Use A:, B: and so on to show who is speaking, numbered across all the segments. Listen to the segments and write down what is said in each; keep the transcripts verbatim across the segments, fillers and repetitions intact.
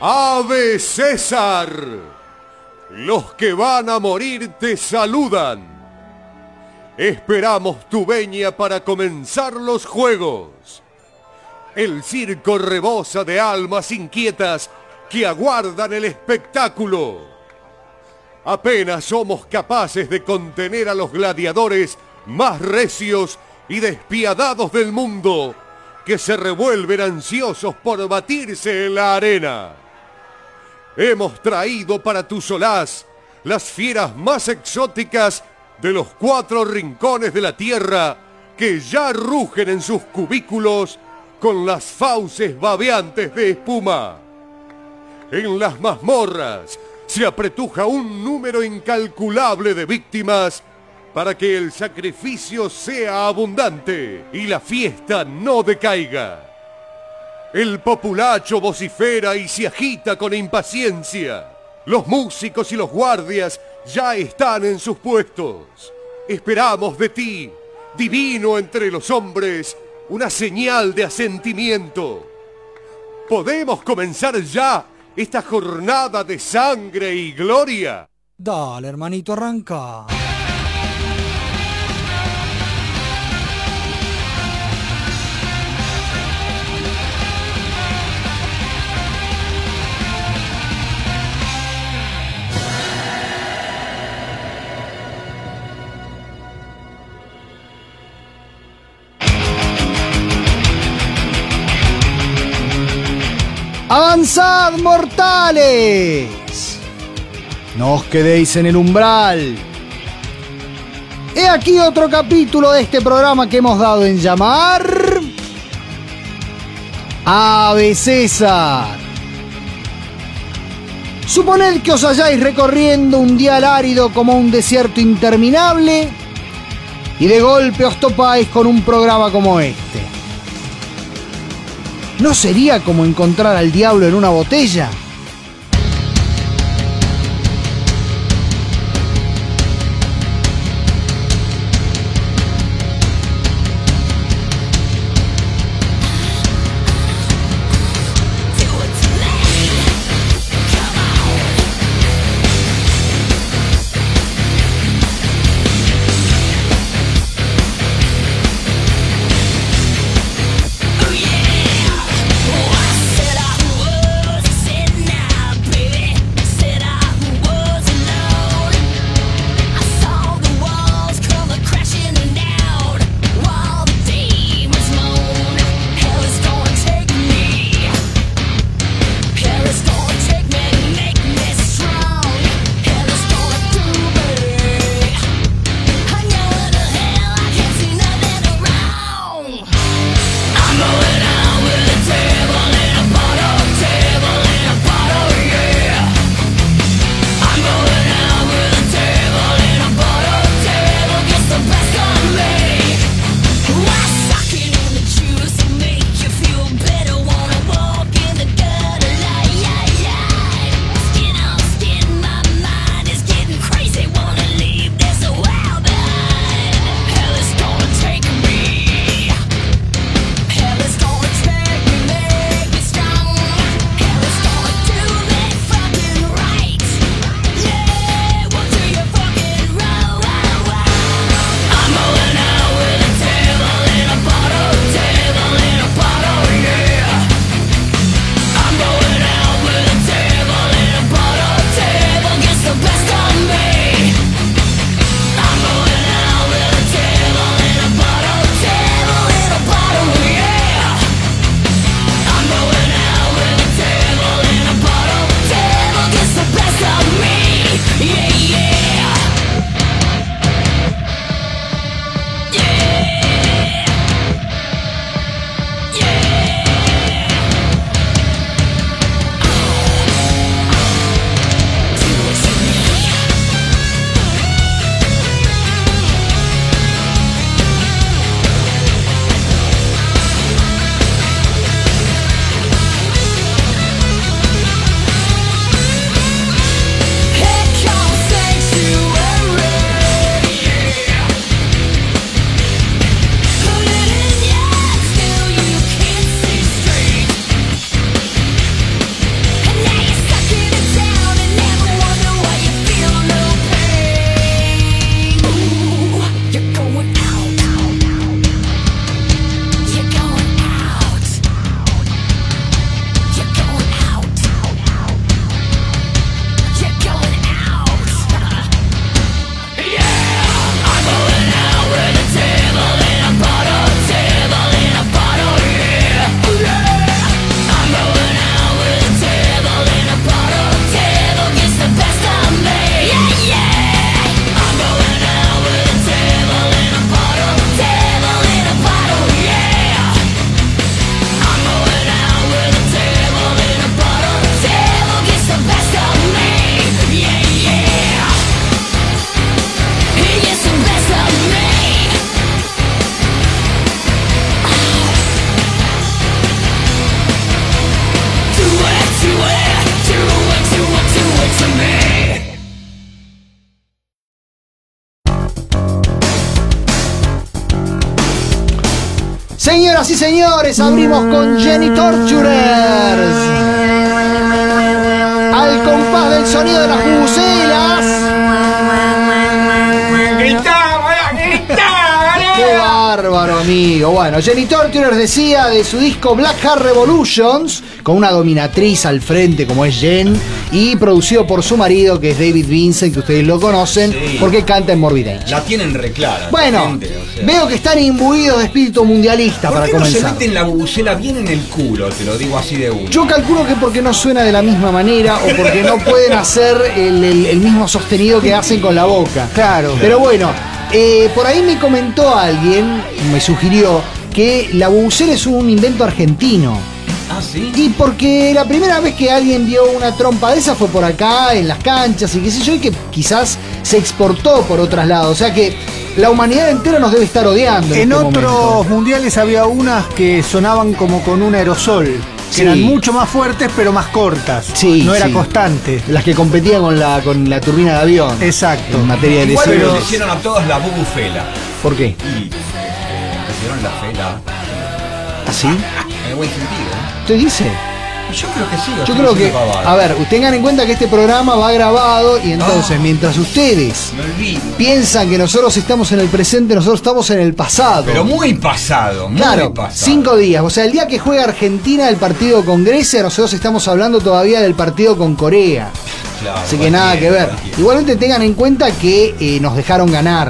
A: Ave César, los que van a morir te saludan. Esperamos tu veña para comenzar los juegos. El circo rebosa de almas inquietas que aguardan el espectáculo. Apenas somos capaces de contener a los gladiadores más recios y despiadados del mundo, que se revuelven ansiosos por batirse en la arena. Hemos traído para tu solaz las fieras más exóticas de los cuatro rincones de la tierra, que ya rugen en sus cubículos con las fauces babeantes de espuma. En las mazmorras se apretuja un número incalculable de víctimas para que el sacrificio sea abundante y la fiesta no decaiga. El populacho vocifera y se agita con impaciencia. Los músicos y los guardias ya están en sus puestos. Esperamos de ti, divino entre los hombres, una señal de asentimiento. ¿Podemos comenzar ya esta jornada de sangre y gloria?
B: Dale, hermanito, arranca. ¡Avanzad, mortales! No os quedéis en el umbral. He aquí otro capítulo de este programa que hemos dado en llamar Ave César. Suponed que os halláis recorriendo un dial árido como un desierto interminable y de golpe os topáis con un programa como este. ¿No sería como encontrar al diablo en una botella?
C: Said I was sitting
B: Señoras y señores, abrimos con Jenny Torturers. Al compás del sonido de las bubucelas. ¡Qué bárbaro, amigo! Bueno, Jenny Torturers decía de su disco Black Heart Revolutions, con una dominatriz al frente como es Jen, y producido por su marido, que es David Vincent, que ustedes lo conocen, sí, porque canta en Morbid Angel.
C: La tienen reclara.
B: Bueno, gente, o sea, veo que están imbuidos de espíritu mundialista para comenzar. ¿Por qué no
C: se meten la bubucela bien en el culo? Te lo digo así de uno.
B: Yo calculo que porque no suena de la misma manera o porque no pueden hacer el, el, el mismo sostenido que hacen con la boca. Claro. Pero bueno, eh, por ahí me comentó alguien, me sugirió, que la bubucela es un invento argentino.
C: ¿Ah, sí?
B: Y porque la primera vez que alguien vio una trompa de esa fue por acá, en las canchas y qué sé yo, y que quizás se exportó por otros lados. O sea que la humanidad entera nos debe estar odiando. En,
D: en
B: este
D: otros
B: momento.
D: mundiales había unas que sonaban como con un aerosol, que sí, eran mucho más fuertes pero más cortas.
B: Sí,
D: no era
B: sí,
D: constante.
B: Las que competían con la, con la turbina de avión.
D: Exacto.
B: En materia de
C: igual
B: lesiones.
C: le hicieron a todos la bubufela.
B: ¿Por qué?
C: Y eh, hicieron la fela.
B: ¿Así?
C: En el buen sentido.
B: ¿Usted dice?
C: Yo creo que sí.
B: Yo creo que, a ver, tengan en cuenta que este programa va grabado y entonces,
C: oh,
B: mientras ustedes piensan que nosotros estamos en el presente, nosotros estamos en el pasado.
C: Pero muy pasado, muy
B: claro,
C: pasado.
B: Cinco días. O sea, el día que juega Argentina el partido con Grecia, nosotros estamos hablando todavía del partido con Corea.
C: Claro,
B: así que nada que ver. Cualquier. Igualmente tengan en cuenta que eh, nos dejaron ganar.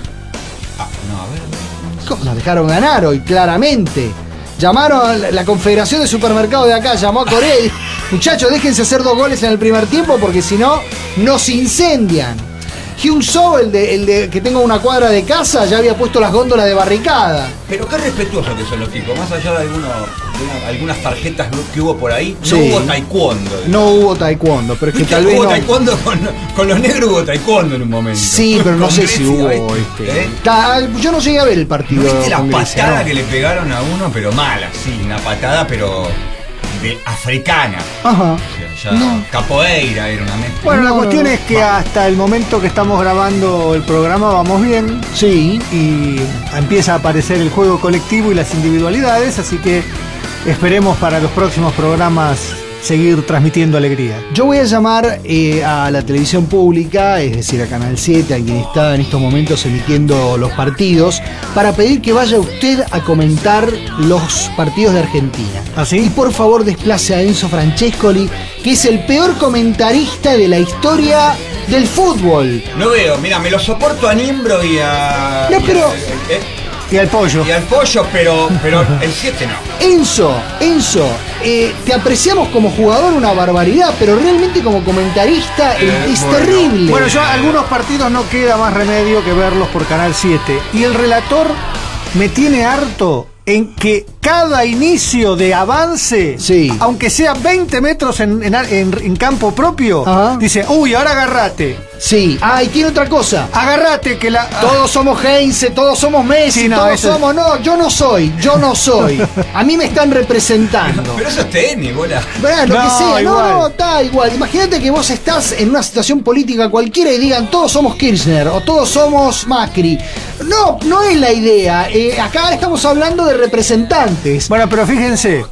C: Ah, no, a ver.
B: ¿Cómo? Nos dejaron ganar hoy, claramente. Llamaron, la Confederación de Supermercados de acá llamó a Corea y dijo, muchachos, déjense hacer dos goles en el primer tiempo porque si no, nos incendian. Hyun-Soo, el de, el de que tengo una cuadra de casa, ya había puesto las góndolas de barricada.
C: Pero qué respetuosos que son los tipos, más allá de, algunos, de una, algunas tarjetas que hubo por ahí,
B: sí,
C: no hubo taekwondo.
B: No hubo taekwondo, pero es que tal vez
C: hubo
B: no...
C: taekwondo con, con los negros, hubo taekwondo en un momento.
B: Sí, pero no sé Grecia, si hubo este. ¿Eh? Ta, yo no llegué a ver el partido.
C: ¿No viste la
B: Grecia,
C: patada
B: no?
C: que le pegaron a uno, pero mala, sí, una patada, pero de africana.
B: Ajá.
C: Ya,
B: no.
C: Capoeira era una mezcla.
D: Bueno,
B: no,
D: la cuestión
B: no,
D: es que
C: va.
D: hasta el momento que estamos grabando el programa vamos bien.
B: Sí.
D: Y empieza a aparecer el juego colectivo y las individualidades, así que esperemos para los próximos programas seguir transmitiendo alegría.
B: Yo voy a llamar eh, a la televisión pública, es decir, a Canal siete, a quien está en estos momentos emitiendo los partidos, para pedir que vaya usted a comentar los partidos de Argentina.
D: ¿Ah, sí?
B: Y por favor desplace a Enzo Francescoli, que es el peor comentarista de la historia del fútbol.
C: No veo, mira, me lo soporto a Niembro y a...
B: No, pero...
C: Eh,
D: Y al pollo.
C: Y al pollo, pero, pero el siete no.
B: Enzo, Enzo, eh, te apreciamos como jugador una barbaridad, pero realmente como comentarista eh, es bueno, terrible.
D: Bueno, yo algunos partidos no queda más remedio que verlos por Canal siete. Y el relator me tiene harto en que cada inicio de avance,
B: sí,
D: aunque sea veinte metros en, en, en, en campo propio, ajá, dice, uy, ahora agarrate.
B: Sí, ah, y tiene otra cosa.
D: Agarrate que la...
B: Todos somos Heinze, todos somos Messi, sí, no, todos somos... Es... No, yo no soy, yo no soy. A mí me están representando.
C: Pero, pero eso es tenis, bola.
B: Bueno, lo
D: no,
B: que sea,
D: igual.
B: no, no, está igual. Imagínate que vos estás en una situación política cualquiera y digan, todos somos Kirchner o todos somos Macri. No, no es la idea. Eh, acá estamos hablando de representantes.
D: Bueno, pero fíjense.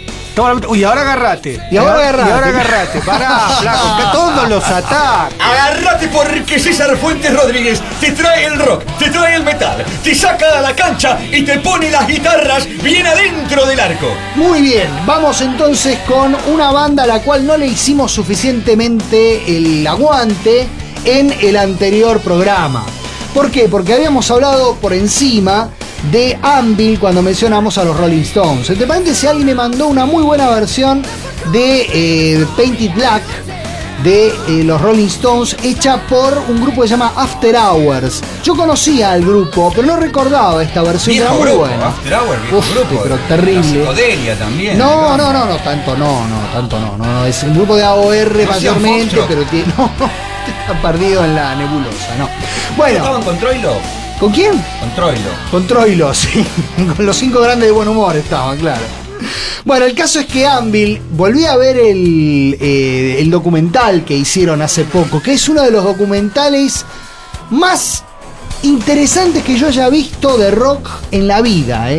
D: Uy, ahora agarrate.
B: Y ahora agarrate.
D: Y ahora agarrate. Pará, flaco, que todos los atacan.
C: Agarrate porque César Fuentes Rodríguez te trae el rock, te trae el metal, te saca a la cancha y te pone las guitarras bien adentro del arco.
B: Muy bien, vamos entonces con una banda a la cual no le hicimos suficientemente el aguante en el anterior programa. ¿Por qué? Porque habíamos hablado por encima de Anvil cuando mencionamos a los Rolling Stones. Entre paréntesis, alguien me mandó una muy buena versión de eh, Painted Black de eh, los Rolling Stones, hecha por un grupo que se llama After Hours. Yo conocía al grupo, pero no recordaba esta versión.
C: Viejo
B: era muy
C: grupo,
B: buena.
C: After Hours, viejo
B: Uf,
C: grupo.
B: Pero terrible.
C: La psicodelia también.
B: No, no, no, no, tanto no, no, tanto no, no, no. Es un grupo de A O R
C: no
B: mayormente, pero tiene, no, está perdido en la nebulosa, no. Bueno.
C: ¿Estaban con Troilo?
B: ¿Con quién?
C: Con Troilo.
B: Con Troilo, sí. Con los cinco grandes de buen humor estaban, claro. Bueno, el caso es que Anvil, volví a ver el, eh, el documental que hicieron hace poco, que es uno de los documentales más interesantes que yo haya visto de rock en la vida, ¿eh?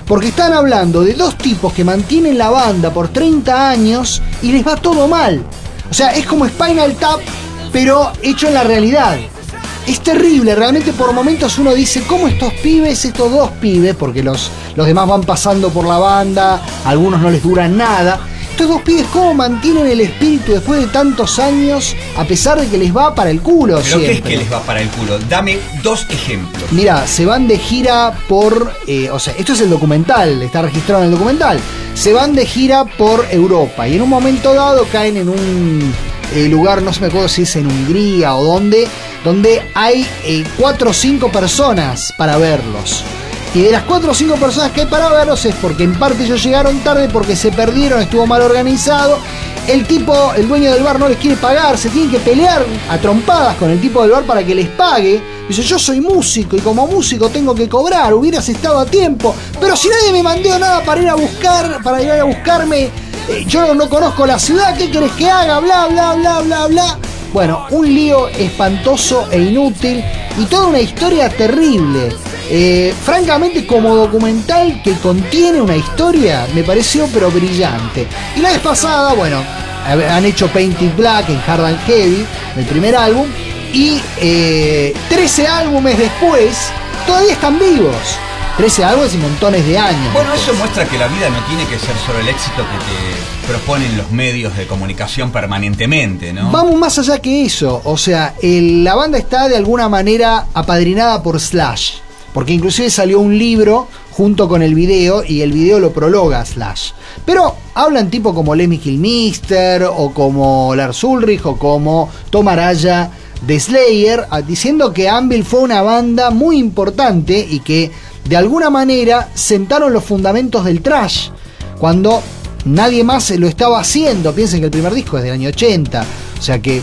B: Porque están hablando de dos tipos que mantienen la banda por treinta años y les va todo mal. O sea, es como Spinal Tap, pero hecho en la realidad. Es terrible, realmente por momentos uno dice, ¿cómo estos pibes, estos dos pibes, porque los, los demás van pasando por la banda, algunos no les duran nada, estos dos pibes cómo mantienen el espíritu después de tantos años, a pesar de que les va para el culo?
C: ¿Pero
B: siempre.
C: qué es que les va para el culo? Dame dos ejemplos.
B: Mira, se van de gira por, eh, o sea, esto es el documental, está registrado en el documental, se van de gira por Europa y en un momento dado caen en un eh, lugar, no se me acuerdo si es en Hungría o dónde, donde hay eh, cuatro o cinco personas para verlos. Y de las cuatro o cinco personas que hay para verlos es porque en parte ellos llegaron tarde, porque se perdieron, estuvo mal organizado. El tipo, el dueño del bar no les quiere pagar, se tienen que pelear a trompadas con el tipo del bar para que les pague. Dice, yo soy músico y como músico tengo que cobrar, hubieras estado a tiempo. Pero si nadie me mandó nada para ir a buscar, para ir a buscarme, eh, yo no conozco la ciudad, ¿qué querés que haga? Bla, bla, bla, bla, bla. Bueno, un lío espantoso e inútil y toda una historia terrible. Eh, francamente, como documental que contiene una historia, me pareció pero brillante. Y la vez pasada, bueno, han hecho Painted Black en Hard and Heavy, el primer álbum, y eh, trece álbumes después, todavía están vivos. trece álbumes y montones de años.
C: Bueno, eso muestra que la vida no tiene que ser solo el éxito que te proponen los medios de comunicación permanentemente, ¿no?
B: Vamos más allá que eso. O sea, el, la banda está de alguna manera apadrinada por Slash. Porque inclusive salió un libro junto con el video y el video lo prologa Slash. Pero hablan tipo como Lemmy Kilmister o como Lars Ulrich o como Tom Araya de Slayer, diciendo que Anvil fue una banda muy importante y que de alguna manera sentaron los fundamentos del thrash cuando nadie más lo estaba haciendo. Piensen que el primer disco es del año ochenta, o sea que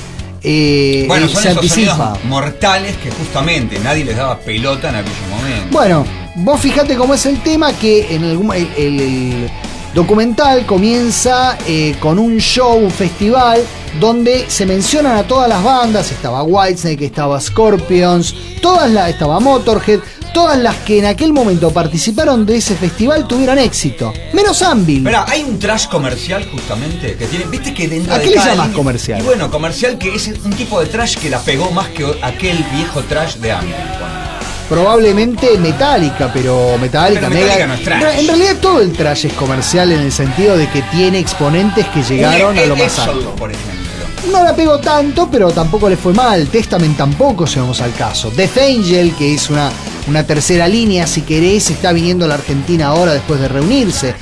B: eh,
C: bueno, son
B: se
C: esos
B: anticipa.
C: Sonidos mortales que justamente nadie les daba pelota en aquel momento.
B: Bueno, vos fijate cómo es el tema, que en el, el, el, el documental comienza eh, con un show, un festival donde se mencionan a todas las bandas. Estaba Whitesnake, estaba Scorpions, todas las, estaba Motorhead. Todas las que en aquel momento participaron de ese festival tuvieron éxito. Menos Anvil.
C: Pero hay un trash comercial justamente que tiene. ¿Viste que dentro
B: ¿A
C: de
B: qué le
C: cada
B: llamas
C: línea-
B: comercial?
C: Y bueno, comercial que es un tipo de trash que la pegó más que aquel viejo trash de Anvil.
B: Probablemente Metallica, pero Metallica,
C: Pero Metallica
B: Mega-
C: no es trash.
B: En realidad todo el trash es comercial en el sentido de que tiene exponentes que llegaron a lo más
C: Exodus,
B: alto.
C: por ejemplo.
B: No la pegó tanto, pero tampoco le fue mal. Testament tampoco, si vamos al caso. Death Angel, que es una, una tercera línea, si querés, está viniendo a la Argentina ahora después de reunirse.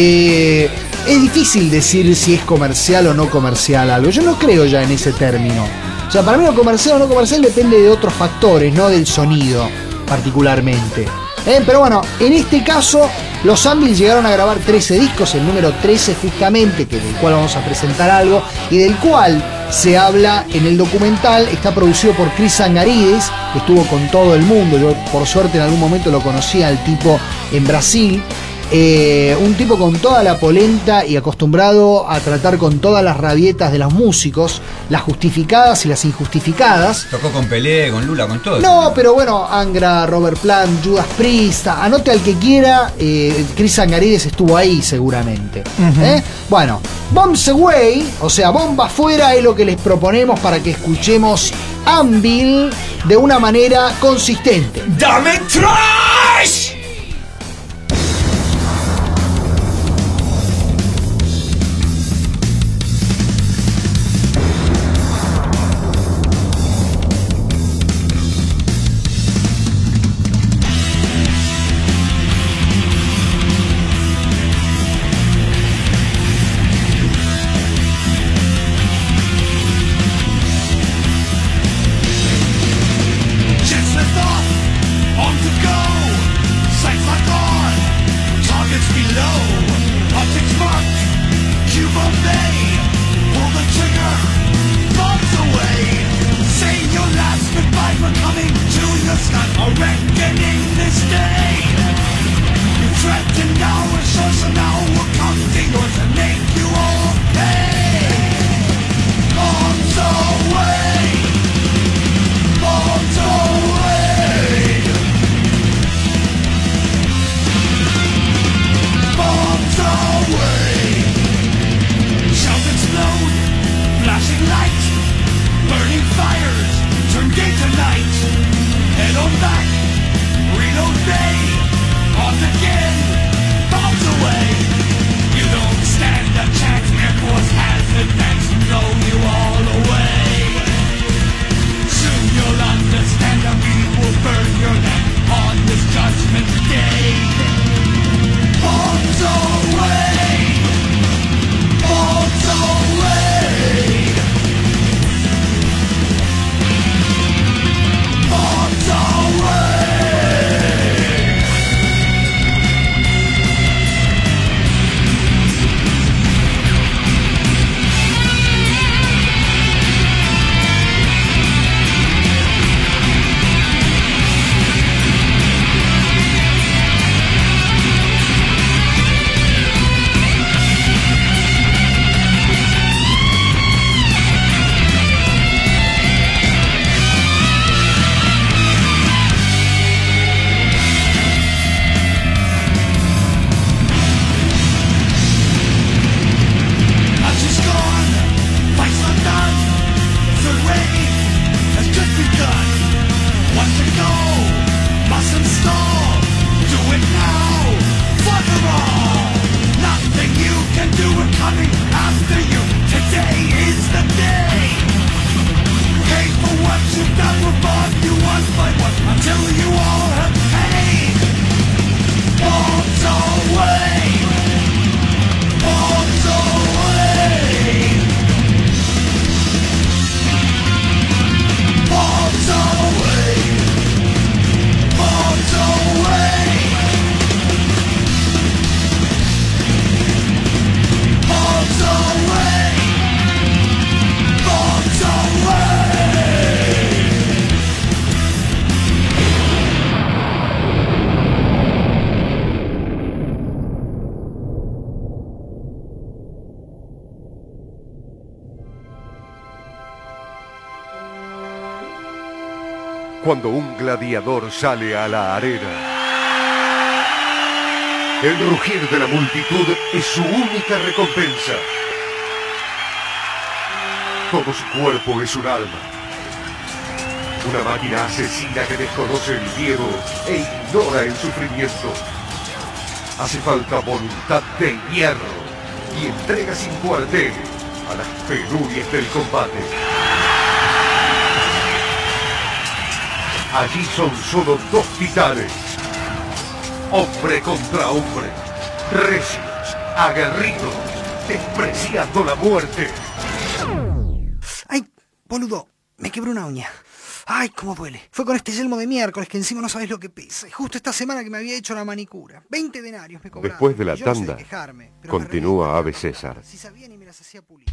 B: Eh, es difícil decir si es comercial o no comercial algo. Yo no creo ya en ese término. O sea, para mí lo comercial o no comercial depende de otros factores, no del sonido particularmente. Eh, pero bueno, en este caso los Anvil llegaron a grabar trece discos, el número trece justamente, que del cual vamos a presentar algo y del cual se habla en el documental. Está producido por Chris Angarides, que estuvo con todo el mundo. Yo por suerte en algún momento lo conocí al tipo en Brasil. Eh, un tipo con toda la polenta y acostumbrado a tratar con todas las rabietas de los músicos, las justificadas y las injustificadas.
C: Tocó con Pelé, con Lula, con todo.
B: No, pero bueno, Angra, Robert Plant, Judas Priest, anote al que quiera, eh, Chris Angarides estuvo ahí seguramente.
D: Uh-huh.
B: ¿Eh? Bueno, Bombs Away, o sea, bomba afuera, es lo que les proponemos para que escuchemos Anvil de una manera consistente.
C: ¡Dame trash!
E: Jets lift off, on to go. Sights locked on, targets below. Optics marked, cube of bay. Pull the trigger, bombs away. Say your last goodbye, we're coming to your sky. A reckoning this day. You threatened our shores, so now we'll come to yours and make you all pay. Bombs away. Bombs away.
A: cuando un gladiador sale a la arena. El rugir de la multitud es su única recompensa. Todo su cuerpo es un alma. Una máquina asesina que desconoce el miedo e ignora el sufrimiento. Hace falta voluntad de hierro y entrega sin cuartel a las penurias del combate. Allí son solo dos titanes. Hombre contra hombre. Recios, aguerridos, despreciando la muerte.
B: ¡Ay, boludo! Me quebré una uña. ¡Ay, cómo duele! Fue con este yelmo de miércoles que encima no sabes lo que pesa. Y justo esta semana que me había hecho la manicura. veinte denarios me cobraron.
A: Después de la
B: Yo no sé
A: tanda,
B: quejarme, pero
A: continúa
B: me
A: Ave César.
B: Si sabían y me las hacía pulir.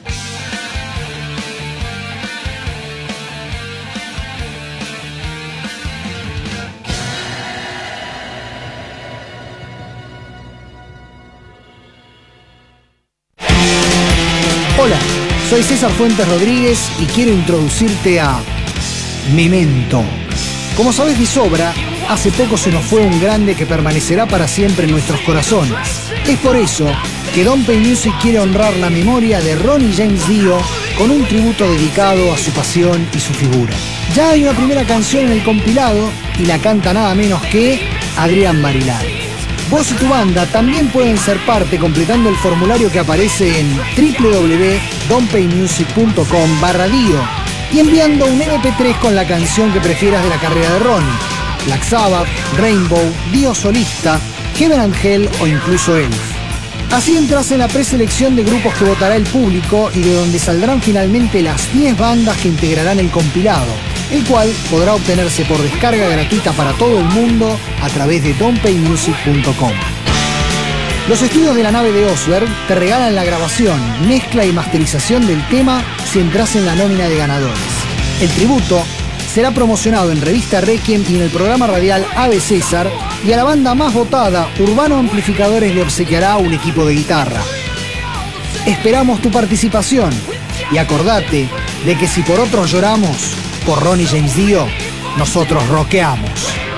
B: Hola, soy César Fuentes Rodríguez y quiero introducirte a Memento. Como sabes de sobra, hace poco se nos fue un grande que permanecerá para siempre en nuestros corazones. Es por eso que Don Pay Music quiere honrar la memoria de Ronnie James Dio con un tributo dedicado a su pasión y su figura. Ya hay una primera canción en el compilado y la canta nada menos que Adrián Marilán. Vos y tu banda también pueden ser parte completando el formulario que aparece en w w w punto don pay music punto com barra dio y enviando un eme pe tres con la canción que prefieras de la carrera de Ronnie. Black Sabbath, Rainbow, Dio solista, Heaven and Hell o incluso Elf. Así entras en la preselección de grupos que votará el público y de donde saldrán finalmente las diez bandas que integrarán el compilado, el cual podrá obtenerse por descarga gratuita para todo el mundo a través de don pay music punto com. Los estudios de la nave de Osberg te regalan la grabación, mezcla y masterización del tema si entras en la nómina de ganadores. El tributo será promocionado en Revista Requiem y en el programa radial Ave César, y a la banda más votada, Urbano Amplificadores, le obsequiará un equipo de guitarra. Esperamos tu participación y acordate de que si por otros lloramos, por Ronnie James Dio, nosotros rockeamos.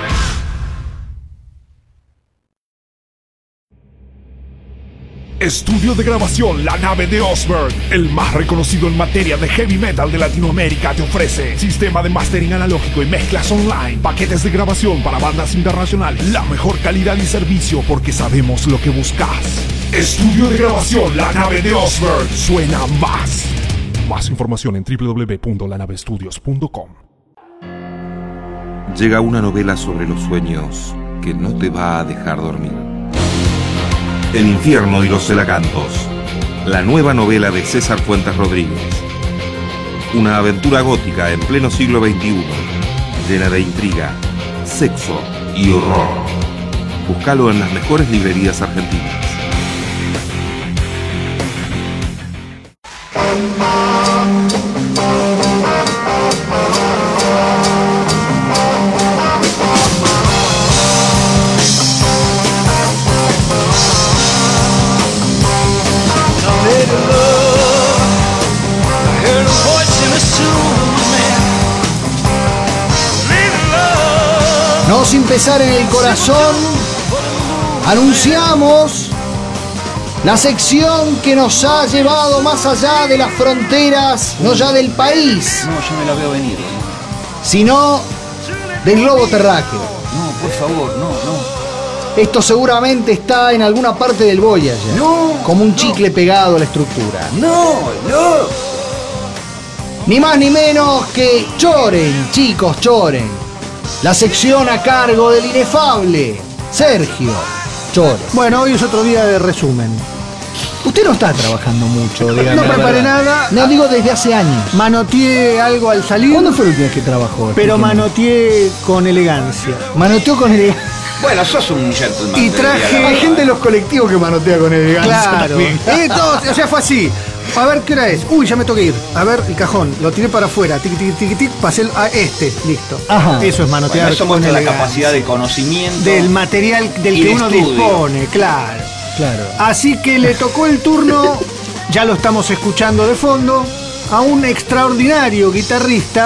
F: Estudio de grabación La Nave de Osberg, el más reconocido en materia de heavy metal de Latinoamérica, te ofrece sistema de mastering analógico y mezclas online, paquetes de grabación para bandas internacionales, la mejor calidad y servicio porque sabemos lo que buscas. Estudio de grabación La Nave de Osberg, suena más. Más información en w w w punto la nave estudios punto com.
G: Llega una novela sobre los sueños que no te va a dejar dormir. El infierno y los celacantos, la nueva novela de César Fuentes Rodríguez. Una aventura gótica en pleno siglo veintiuno, llena de intriga, sexo y horror. Búscalo en las mejores librerías argentinas.
B: No sin pesar en el corazón, anunciamos la sección que nos ha llevado más allá de las fronteras, no ya del país,
C: No, yo me la veo venir.
B: sino del globo terráqueo.
C: No, por favor, no, no.
B: Esto seguramente está en alguna parte del Voyager,
C: No,
B: como un chicle pegado a la estructura.
C: No, no.
B: Ni más ni menos que Choren, chicos, Choren. La sección a cargo del inefable Sergio Choren.
D: Bueno, hoy es otro día de resumen.
B: Usted no está trabajando mucho, dígame.
D: No
B: la
D: preparé
B: verdad.
D: nada.
B: No digo desde hace años.
D: Manoteé algo al salir,
B: ¿Cuándo fue la última vez que trabajó?
D: pero
B: Explíqueme.
D: manoteé con elegancia.
B: Manoteó con elegancia.
C: Bueno, sos un gentleman.
D: Y
C: del día,
D: traje-
C: la
B: Hay
C: verdad.
B: gente de los colectivos que manotea con elegancia.
D: Claro.
B: también.
D: Eh, todo, o sea, fue así. A ver, ¿qué hora es? Uy, ya me tengo que ir. A ver, el cajón. Lo tiré para afuera. Tic, tic, tic, tic. Pasé el- a este. Listo.
B: Ajá.
D: Eso es manotear.
C: Bueno, eso
D: con
C: muestra la
D: elegancia.
C: capacidad de conocimiento.
D: Del material del
C: Y
D: que
C: de
D: uno
C: estudio.
D: dispone, claro.
B: Claro.
D: Así que le tocó el turno, ya lo estamos escuchando de fondo, a un extraordinario guitarrista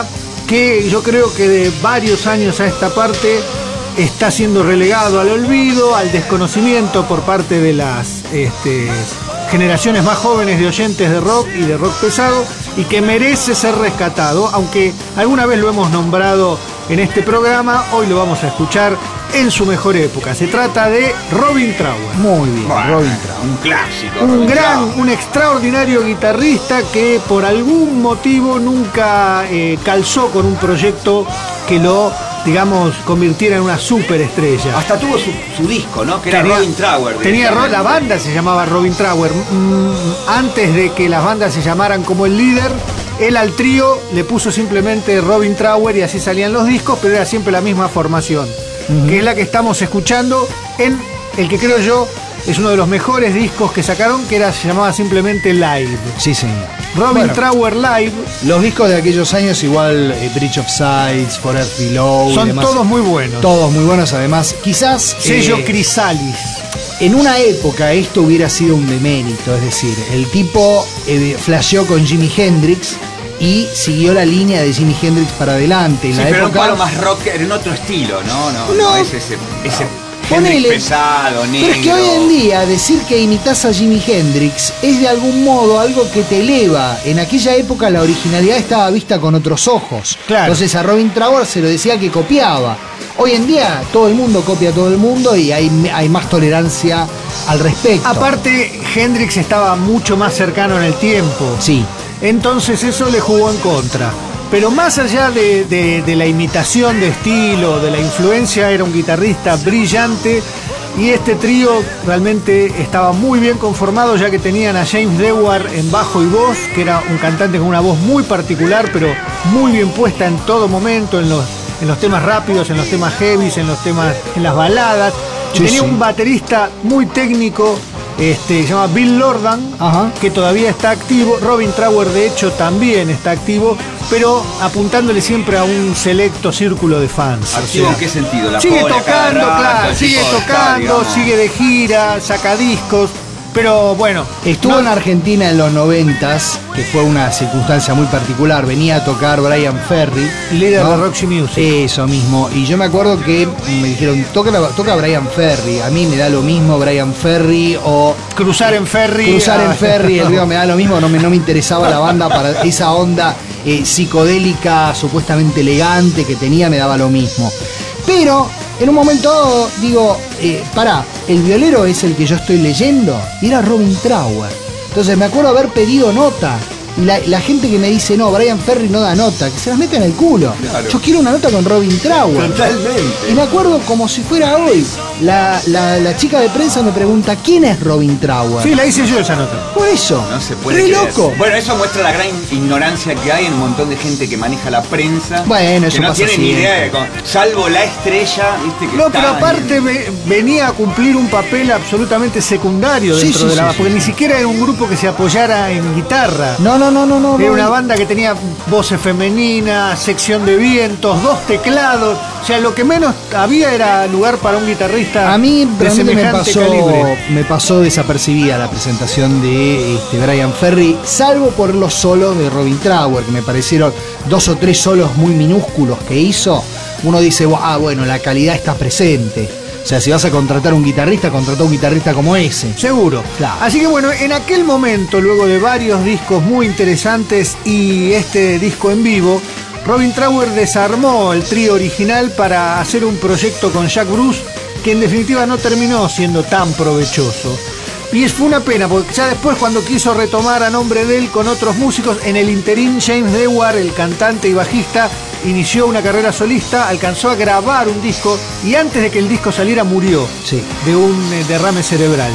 D: que yo creo que de varios años a esta parte está siendo relegado al olvido, al desconocimiento por parte de las este, generaciones más jóvenes de oyentes de rock y de rock pesado, y que merece ser rescatado, aunque alguna vez lo hemos nombrado en este programa, hoy lo vamos a escuchar en su mejor época. Se trata de Robin Trower.
B: Muy bien,
C: Bueno,
B: Robin Trower.
C: un clásico.
D: Un
C: Robin
D: gran,
C: Trower.
D: un extraordinario guitarrista que por algún motivo nunca eh, calzó con un proyecto que lo, digamos, convirtiera en una superestrella.
C: Hasta tuvo su, su disco, ¿no? Que era
D: Tenía-
C: Robin Trower.
D: Tenía ro-
C: directamente.
D: la banda se llamaba Robin Trower. Mm, antes de que las bandas se llamaran como el líder, él al trío le puso simplemente Robin Trower y así salían los discos, pero era siempre la misma formación, que es la que estamos escuchando en el que creo yo es uno de los mejores discos que sacaron, que era, se llamaba simplemente Live.
B: Sí, señor.
D: Robin
B: Bueno,
D: Trower Live.
B: los discos de aquellos años, igual eh, Bridge of Sighs, For Earth Below, y
D: Son
B: demás,
D: todos muy buenos.
B: todos muy buenos. Además, quizás
D: Sello
B: eh,
D: Chrysalis.
B: en una época esto hubiera sido un demérito, es decir, el tipo eh, flasheó con Jimi Hendrix y siguió la línea de Jimi Hendrix para adelante. En
C: Sí,
B: la
C: pero
B: época,
C: un palo más rock, en otro estilo, ¿no? No, no,
B: No.
C: es ese, ese
B: Ponele.
C: Hendrix pesado, negro.
B: Pero es que hoy en día decir que imitas a Jimi Hendrix es de algún modo algo que te eleva. En aquella época la originalidad estaba vista con otros ojos.
D: Claro.
B: Entonces a Robin Trower se lo decía que copiaba. Hoy en día todo el mundo copia a todo el mundo y hay, hay más tolerancia al respecto.
D: Aparte, Hendrix estaba mucho más cercano en el tiempo.
B: Sí.
D: Entonces eso le jugó en contra. Pero más allá de, de- de la imitación de estilo, de la influencia, era un guitarrista brillante y este trío realmente estaba muy bien conformado, ya que tenían a James Dewar en bajo y voz, que era un cantante con una voz muy particular, pero muy bien puesta en todo momento, en los, en los temas rápidos, en los temas heavies, en los temas, en las baladas. Y
B: Sí,
D: tenía
B: sí.
D: un baterista muy técnico, este, se llama Bill Lordan,
B: Ajá.
D: que todavía está activo. Robin Trower de hecho también está activo, pero apuntándole siempre a un selecto círculo de fans.
C: ¿Activo
D: O sea,
C: en qué sentido? La
D: sigue
C: pone a cada
D: tocando,
C: rato,
D: claro,
C: el
D: sigue
C: tipo está,
D: tocando,
C: digamos.
D: sigue de gira, saca discos, pero bueno.
B: Estuvo
D: no-
B: en Argentina en los noventas, que fue una circunstancia muy particular. Venía a tocar Brian Ferry,
D: Líder de Roxy Music.
B: Eso mismo. Y yo me acuerdo que me dijeron, toca, toca Brian Ferry. A mí me da lo mismo Brian Ferry o
D: Cruzar en ferry.
B: cruzar
D: ah,
B: en ferry. El río me da lo mismo. No me, no me interesaba la banda para esa onda eh, psicodélica, supuestamente elegante que tenía, me daba lo mismo. Pero en un momento dado, digo, eh, pará, el violero es el que yo estoy leyendo. Y era Robin Trower. Entonces me acuerdo haber pedido nota. Y la, la gente que me dice, no, Brian Ferry no da nota, que se las meta en el culo.
C: Claro.
B: Yo quiero una nota con Robin Trower.
C: Totalmente.
B: Y me acuerdo como si fuera hoy. La, la, la chica de prensa me pregunta, ¿quién es Robin Trower?
D: Sí, la hice yo esa nota.
B: Por eso.
C: No se puede
B: Re
C: creer.
B: loco.
C: Bueno, eso muestra la gran ignorancia que hay en un montón de gente que maneja la prensa.
B: Bueno, eso
C: que no
B: pasa
C: tiene ni
B: siempre.
C: idea de cómo- salvo la estrella, viste que
D: No,
C: está
D: pero
C: en-
D: aparte ve- venía a cumplir un papel absolutamente secundario
B: Sí,
D: dentro
B: sí,
D: de la
B: sí,
D: banda,
B: sí.
D: porque ni siquiera era un grupo que se apoyara en guitarra.
B: No, no, no, no, no.
D: Era
B: no.
D: una banda que tenía voces femeninas, sección de vientos, dos teclados. O sea, lo que menos había era lugar para un guitarrista
B: A mí
D: de
B: realmente me
D: semejante
B: pasó,
D: calibre.
B: me pasó desapercibida la presentación de este, Brian Ferry, salvo por los solos de Robin Trower, que me parecieron dos o tres solos muy minúsculos que hizo. Uno dice, ah, bueno, la calidad está presente. O sea, si vas a contratar un guitarrista, contrata un guitarrista como ese.
D: Seguro.
B: Claro.
D: Así que bueno, en aquel momento, luego de varios discos muy interesantes y este disco en vivo, Robin Trower desarmó el trío original para hacer un proyecto con Jack Bruce que en definitiva no terminó siendo tan provechoso. Y es- fue una pena, porque ya después cuando quiso retomar a nombre de él con otros músicos, en el interín James Dewar, el cantante y bajista, inició una carrera solista, alcanzó a grabar un disco y antes de que el disco saliera murió
B: Sí.
D: de un eh, derrame cerebral.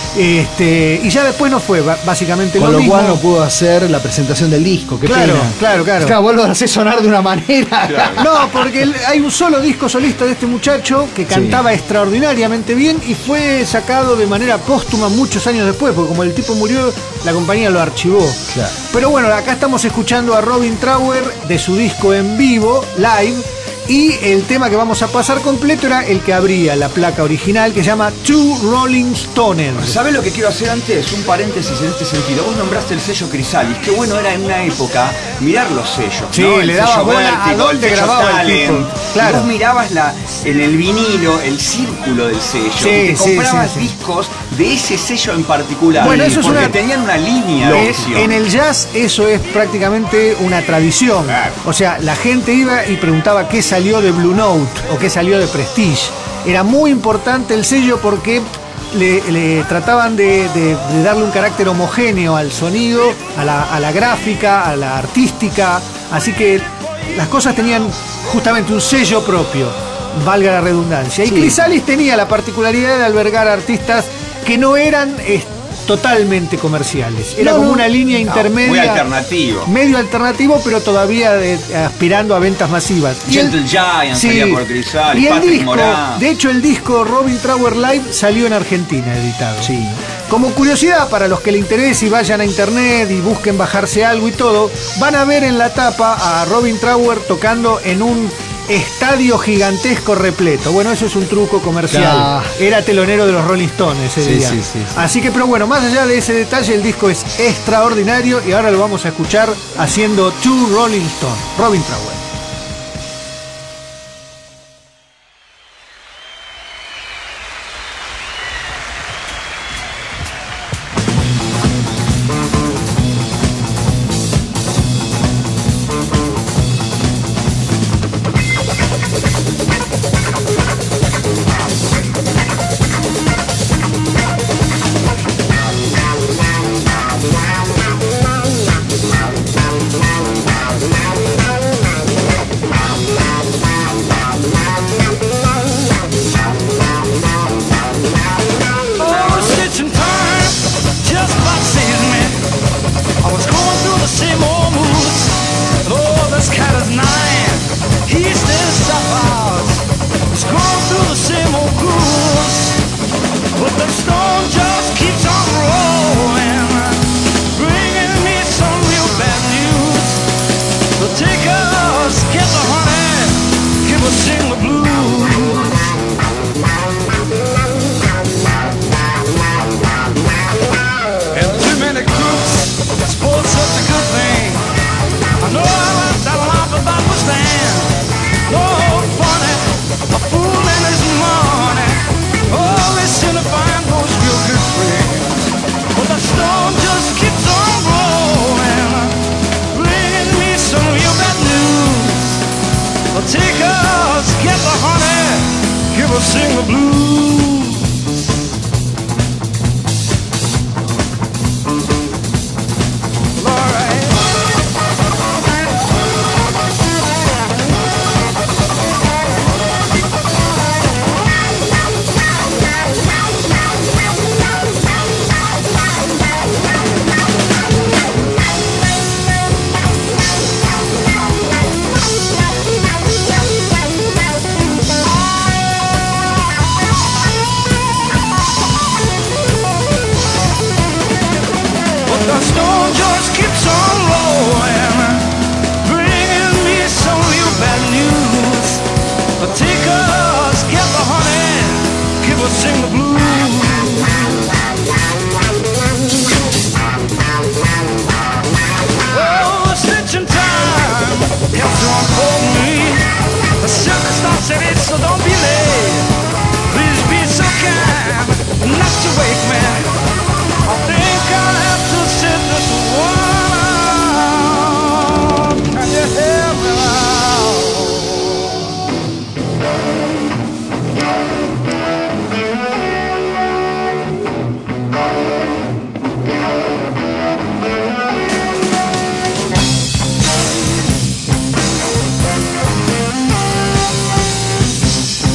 D: Este, y ya después no fue ba- básicamente
B: Con
D: lo
B: lo
D: mismo.
B: cual no pudo hacer la presentación del disco. Qué
D: Claro,
B: pena.
D: claro, claro.
B: Claro, vuelvo a hacer sonar de una manera.
D: No, porque el- hay un solo disco solista de este muchacho que cantaba extraordinariamente bien y fue sacado de manera póstuma muchos años después, porque como el tipo murió, la compañía lo archivó.
B: Claro.
D: Pero bueno, acá estamos escuchando a Robin Trower de su disco en vivo, Live, Y el tema que vamos a pasar completo era el que abría la placa original, que se llama Two Rolling Stones.
C: ¿Sabés lo que quiero hacer antes? Un paréntesis en este sentido. Vos nombraste el sello Chrysalis. Qué bueno era en una época mirar los sellos,
D: Sí,
C: ¿no?
D: le
C: El
D: daba
C: sello
D: bola a
C: Vértigo,
D: dónde
C: el sello
D: grababa el tipo.
C: Talent.
D: Claro.
C: Y vos mirabas la, en el vinilo el círculo del sello.
D: Sí,
C: y te
D: sí,
C: comprabas
D: sí, sí.
C: discos de ese sello en particular.
D: Bueno, eso es
C: porque
D: una-
C: tenían una línea de
D: Eh,
C: edición.
D: en el jazz eso es prácticamente una tradición.
C: Claro.
D: O sea, la gente iba y preguntaba qué salió de Blue Note o qué salió de Prestige. Era muy importante el sello porque le, le trataban de, de- de darle un carácter homogéneo al sonido, a la, a la gráfica, a la artística. Así que las cosas tenían justamente un sello propio, valga la redundancia. Y Chrysalis tenía la particularidad de albergar artistas que no eran eh, totalmente comerciales. Era
B: No,
D: como
B: no.
D: una línea
C: No,
D: intermedia.
C: muy alternativo.
D: Medio alternativo, pero todavía de- aspirando a ventas masivas. Y el-
C: Gentle Giant
D: Sí.
C: salía por Chrysalis,
D: Y el
C: Patrick
D: disco,
C: Moran.
D: de hecho el disco Robin Trower Live salió en Argentina editado.
B: Sí.
D: Como curiosidad para los que le interese y vayan a internet y busquen bajarse algo y todo, van a ver en la tapa a Robin Trower tocando en un estadio gigantesco repleto. Bueno, eso es un truco comercial.
B: Ya.
D: Era telonero de los Rolling Stones ese
B: Sí,
D: día.
B: sí, sí, sí.
D: Así que, pero bueno, más allá de ese detalle, el disco es extraordinario y ahora lo vamos a escuchar haciendo Two Rolling Stones, Robin Trower.
E: Oh, stitching time, just about seized me. I was going through the same old moves. Oh, this cat is nine. He still suffers. He's going through the same old grooves. But the stone just keeps on rolling, bringing me some real bad news. The takers get the honey, give us sing the blues. And too many crooks, sports such a good thing. I know I left that life about was then. No funny, a fool and his money. Always seem to find those real good friends. But the storm just keeps on rolling, bringing me some real bad news. The takers get the honey, give us sing the blues. But the storm just keeps on rolling, bringing me some real bad news. The takers get the honey, give us sing the blues. Oh, the stitching time helps to unfold me. The sugar starts at it, so don't be late. Please be so kind, not to wake me. I think I'll have to sit this one out. Can you hear me now?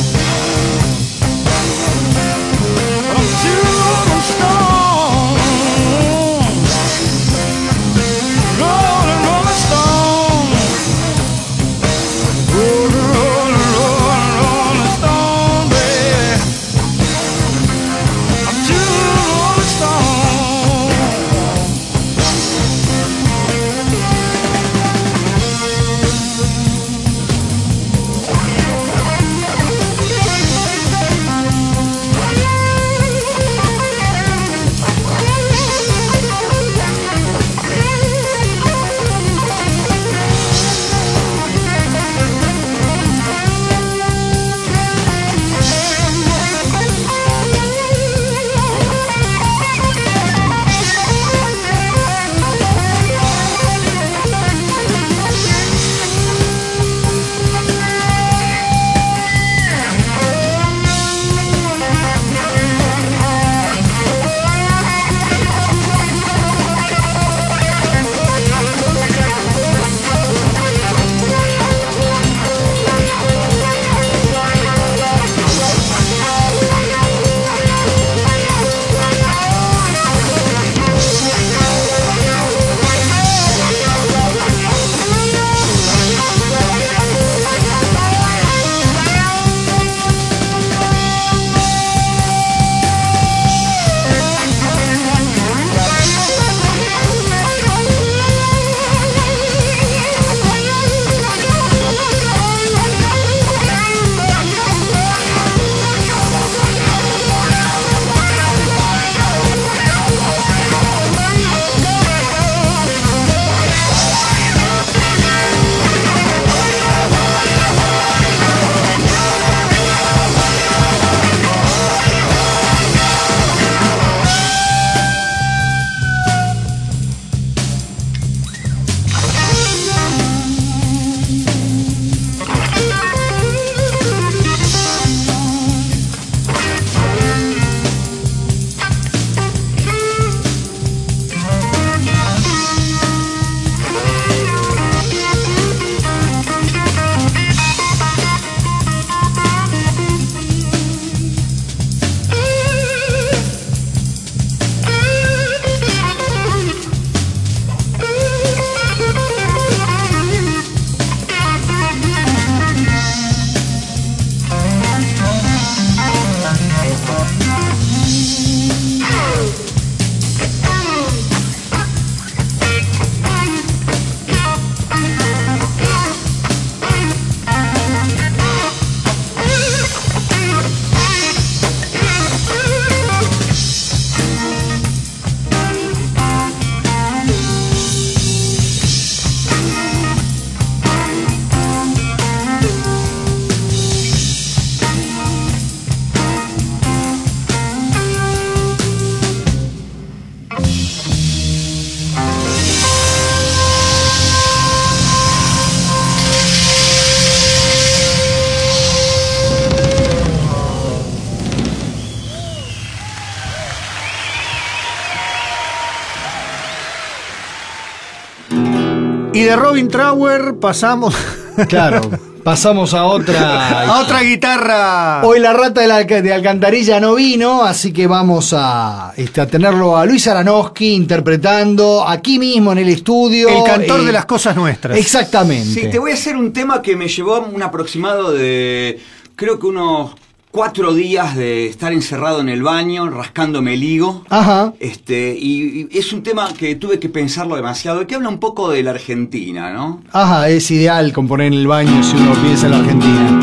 D: de Robin Trower pasamos...
B: Claro, pasamos a otra...
D: a otra guitarra.
B: Hoy la rata de, la, de Alcantarilla no vino, así que vamos a, este, a tenerlo a Luis Aranowski interpretando aquí mismo en el estudio.
D: El cantor
B: eh,
D: de las cosas nuestras.
B: Exactamente.
C: Sí, te voy a hacer un tema que me llevó un aproximado de, creo que unos cuatro días de estar encerrado en el baño, rascándome el higo.
B: Ajá.
C: Este, y, y es un tema que tuve que pensarlo demasiado, que habla un poco de la Argentina, ¿no?
B: Ajá, es ideal componer en el baño si uno piensa en la Argentina.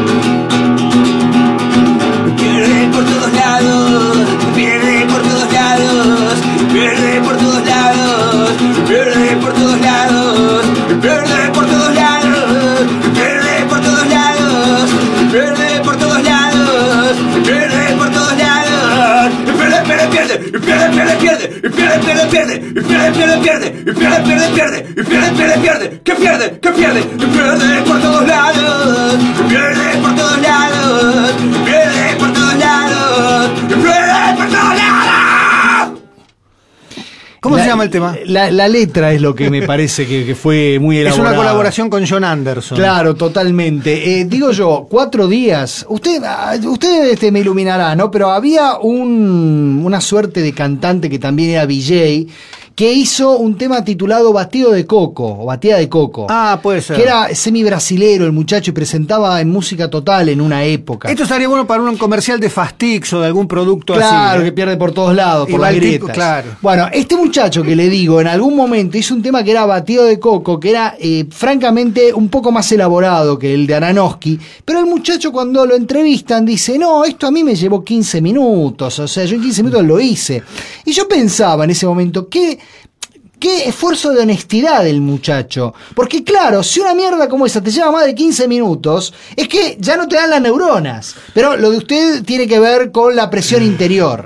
C: Pierde por todos lados, pierde por todos lados, pierde por todos lados, pierde por todos lados, pierde por todos lados, pierde por todos lados, pierde por todos lados, pierde por todos lados, pierde, pierde, pierde, pierde, pierde, pierde, pierde, pierde, pierde, pierde, pierde, pierde, pierde, pierde, pierde, pierde, pierde, ¿qué pierde? ¿Qué pierde? Pierde por todos lados, pierde por todos lados, pierde por todos lados, pierde por todos lados.
D: ¿Cómo
B: La-
D: se llama el tema?
B: La, la letra es lo que me parece que, que fue muy
D: Es
B: elaborada.
D: una colaboración con John Anderson.
B: Claro, totalmente. Eh, digo yo, cuatro días. Usted, ah, usted este, me iluminará, ¿no? Pero había un, una suerte de cantante que también era V J que hizo un tema titulado Batido de Coco, o Batida de Coco.
D: Ah, puede ser.
B: Que era semi-brasilero el muchacho y presentaba en música total en una época.
D: Esto estaría bueno para un comercial de Fastix o de algún producto
B: Claro,
D: así. ¿eh?
B: que pierde por todos lados,
D: Y
B: por
D: va
B: las
D: el tipo,
B: grietas.
D: claro.
B: Bueno, este muchacho que le digo, en algún momento hizo un tema que era Batido de Coco, que era eh, francamente un poco más elaborado que el de Aranowski, pero el muchacho cuando lo entrevistan dice, no, esto a mí me llevó quince minutos, o sea, yo en quince minutos lo hice. Y yo pensaba en ese momento, ¿qué... Qué esfuerzo de honestidad del muchacho. Porque claro, si una mierda como esa te lleva más de quince minutos, es que ya no te dan las neuronas. Pero lo de usted tiene que ver con la presión interior.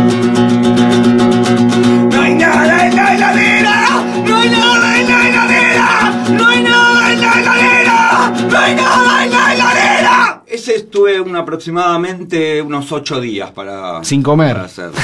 C: No hay nada en la heladera, no hay nada en la heladera, no hay nada en la heladera, no hay nada en la heladera. Ese estuve un, aproximadamente unos ocho días para...
B: Sin comer.
C: Para hacer.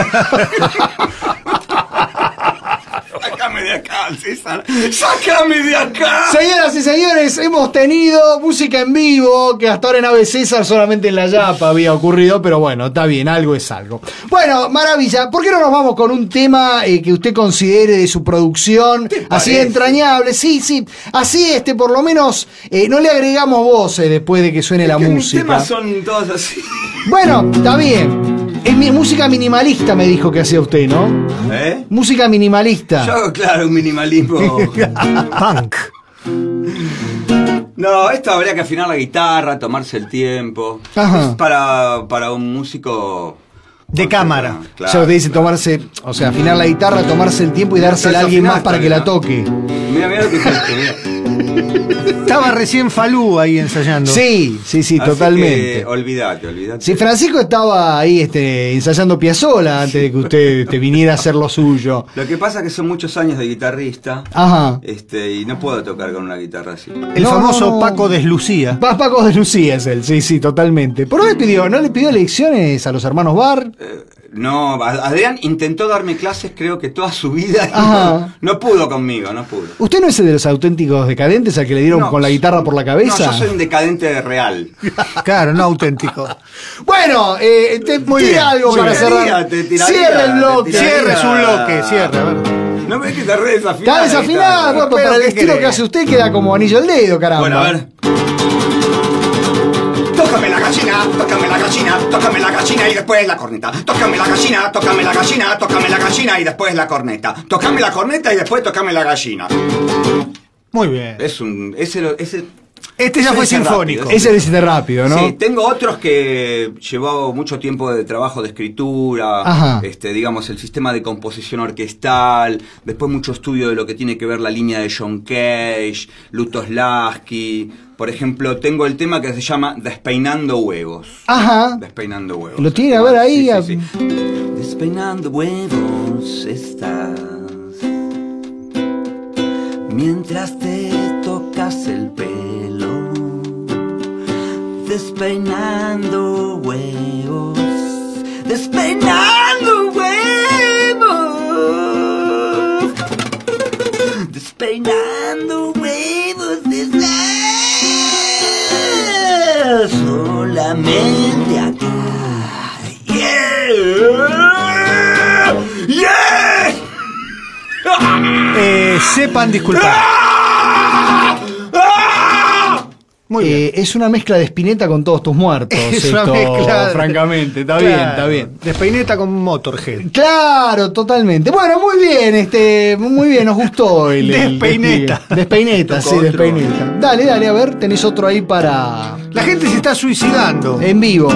C: Sácame de acá, César. Sácame de acá.
B: Señoras y señores, hemos tenido música en vivo, que hasta ahora en Ave César solamente en la Yapa había ocurrido, pero bueno, está bien, algo es algo. Bueno, maravilla, ¿por qué no nos vamos con un tema eh, que usted considere de su producción así de entrañable? Sí, sí, así este, por lo menos eh, no le agregamos voces después de que suene
C: Es
B: la
C: que mis
B: música.
C: temas son todos así.
B: Bueno, está bien. Es mi música minimalista, me dijo que hacía usted, ¿no?
C: ¿Eh?
B: Música minimalista.
C: Yo hago, claro, un minimalismo.
D: Punk.
C: No, esto habría que afinar la guitarra, tomarse el tiempo.
B: Ajá.
C: Es para, para un músico...
D: De cámara.
C: Claro,
B: Ya usted dice
C: claro.
B: tomarse, o sea, afinar la guitarra, tomarse el tiempo y dársela a alguien más para que la toque.
C: Mira, mira lo que es esto, mira.
D: Estaba recién Falú ahí ensayando.
B: Sí, sí, sí,
C: Así
B: totalmente.
C: que, olvídate, olvídate.
B: Sí, Francisco estaba ahí este, ensayando Piazzolla antes de que usted te viniera a hacer lo suyo.
C: Lo que pasa es que son muchos años de guitarrista.
B: Ajá.
C: Este, y no puedo tocar con una guitarra así.
D: El
B: No,
D: famoso
B: no, no.
D: Paco Deslucía.
B: Pa- Paco de Lucía es él, sí, sí, totalmente. ¿Por qué le pidió? ¿No le pidió lecciones a los hermanos Bar?
C: Eh, no, Adrián intentó darme clases creo que toda su vida. y
B: Ajá.
C: No, no pudo conmigo, no pudo.
B: ¿Usted no es el de los auténticos decadentes al que le dieron
C: No,
B: con la guitarra por la cabeza?
C: No, yo soy un decadente real.
D: Claro, no auténtico.
B: Bueno, eh, te,
D: Muy
B: tira
D: bien,
B: algo
D: muy
B: para
D: bien.
B: cerrar.
C: Te tiraría,
B: Cierra el
C: te
B: bloque.
C: tiraría.
D: Cierre su bloque, cierre. A ver.
C: No me ves que te re desafinado.
B: Está desafinado, bueno,
D: Pero,
B: para el
D: ¿qué
B: estilo
D: querés?
B: que hace usted queda como anillo al dedo, caramba.
C: Bueno, a ver. Tócame la gallina, tócame la gallina, tócame la gallina y después la corneta. Tócame la gallina, tócame la gallina, tócame la gallina y después la corneta. Tócame la corneta y después tócame la gallina.
D: Muy bien.
C: Es un... Ese, lo- ese,
D: Este ya
C: ese
D: fue
C: es el
D: sinfónico.
C: rápido.
B: Ese lo hiciste rápido, ¿no?
C: Sí, tengo otros que llevó mucho tiempo de trabajo de escritura,
B: Ajá.
C: este, digamos, el sistema de composición orquestal, después mucho estudio de lo que tiene que ver la línea de John Cage, Lutoslavski. Por ejemplo, tengo el tema que se llama Despeinando Huevos.
B: Ajá.
C: Despeinando Huevos.
B: Lo tiene a ver ahí.
C: Sí, sí, sí. Despeinando huevos estás, mientras te tocas el pelo. Despeinando huevos, despeinando huevos, despeinando nuevamente acá. Yeah, yeah.
D: Eh, sepan disculpar. Muy bien.
B: Eh, es una mezcla de Spinetta con Todos tus muertos.
D: Es
B: esto,
D: una mezcla.
B: francamente, está
D: Claro.
B: bien, está bien.
D: De Spinetta con Motorhead.
B: Claro, totalmente. Bueno, muy bien, este, muy bien, nos gustó el, el
D: Despeineta.
B: despliegue. Despeineta, sí,
C: Otro.
B: despeineta. Dale, dale, a ver, tenés otro ahí para
D: La gente se está suicidando.
B: en vivo.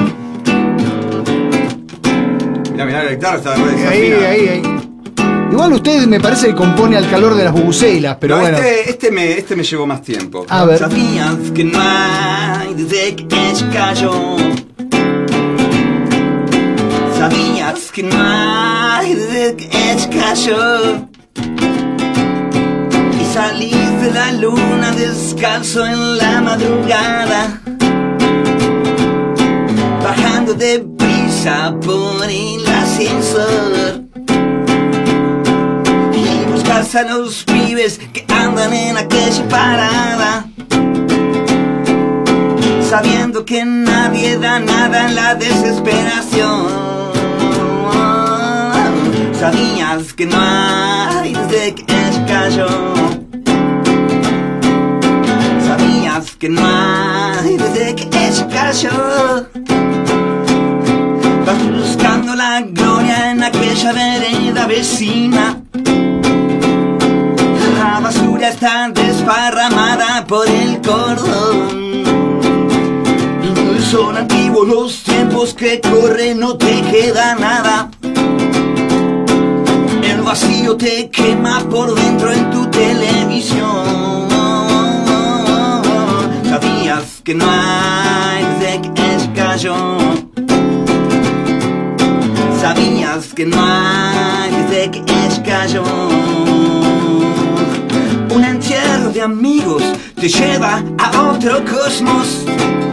C: Mirá, mirá, la guitarra está re
D: Ahí,
C: desafinada.
D: ahí, ahí.
B: Igual usted me parece que compone al calor de las bubucelas, pero
C: No,
B: bueno.
C: este, este, me, este me llevó más tiempo.
B: A ver.
C: Sabías que no hay desde que ella cayó. Sabías que no hay desde que ella cayó. Y salís de la luna descalzo en la madrugada, bajando deprisa por el ascensor. A los pibes que andan en aquella parada, sabiendo que nadie da nada en la desesperación. Sabías que no hay desde que ella cayó. Sabías que no hay desde que ella cayó. Vas buscando la gloria en aquella vereda vecina. La basura está desparramada por el cordón. Y no son antiguos los tiempos que corren, no te queda nada. El vacío te quema por dentro en tu televisión. Sabías que no hay desde que ella cayó. Sabías que no hay desde que ella cayó. Un entierro de amigos te lleva a otro cosmos.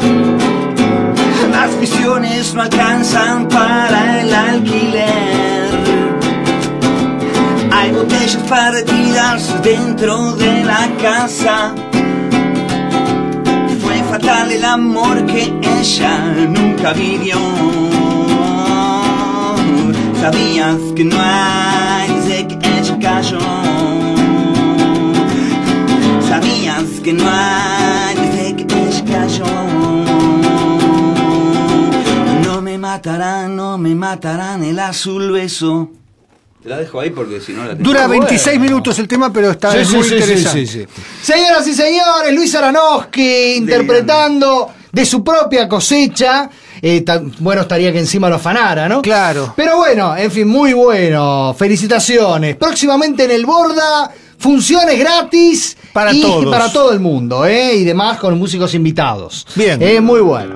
C: Las visiones no alcanzan para el alquiler. Hay botellas partidas dentro de la casa. Fue fatal el amor que ella nunca vivió. Sabías que no hay desde que ella cayó. Sabías que no hay desde que ella cayó. No me matarán, no me matarán el azul beso. Te la dejo ahí porque si no la tengo.
D: Dura veintiséis minutos el tema, pero está
B: Sí,
D: es
B: sí,
D: muy
B: sí,
D: interesante.
B: sí, sí, sí. Señoras y señores, Luis Aranowski interpretando de su propia cosecha. Eh, ta- bueno, estaría que encima lo afanara, ¿no?
D: Claro.
B: Pero bueno, en fin, muy bueno. Felicitaciones. Próximamente en el Borda, funciones gratis.
D: Para
B: y
D: todos.
B: para todo el mundo, ¿eh? Y demás con músicos invitados.
D: Bien.
B: Es muy bueno.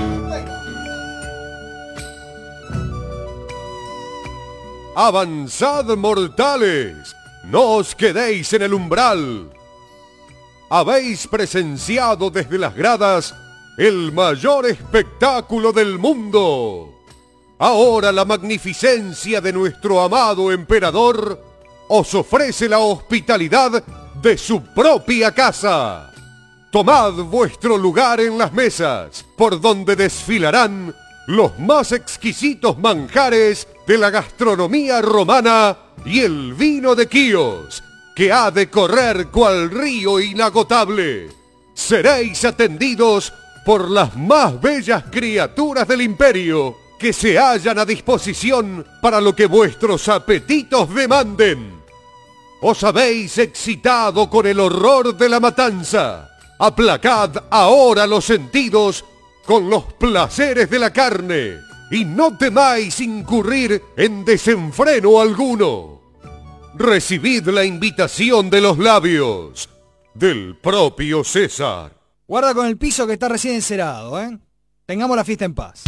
A: Avanzad, mortales, no os quedéis en el umbral. Habéis presenciado desde las gradas el mayor espectáculo del mundo. Ahora la magnificencia de nuestro amado emperador os ofrece la hospitalidad de su propia casa. Tomad vuestro lugar en las mesas, por donde desfilarán los más exquisitos manjares de la gastronomía romana y el vino de Quíos, que ha de correr cual río inagotable. Seréis atendidos por las más bellas criaturas del imperio, que se hallan a disposición para lo que vuestros apetitos demanden. Os habéis excitado con el horror de la matanza. Aplacad ahora los sentidos con los placeres de la carne, y no temáis incurrir en desenfreno alguno. Recibid la invitación de los labios del propio César.
H: Guarda con el piso que está recién encerado, ¿eh? Tengamos la fiesta en paz.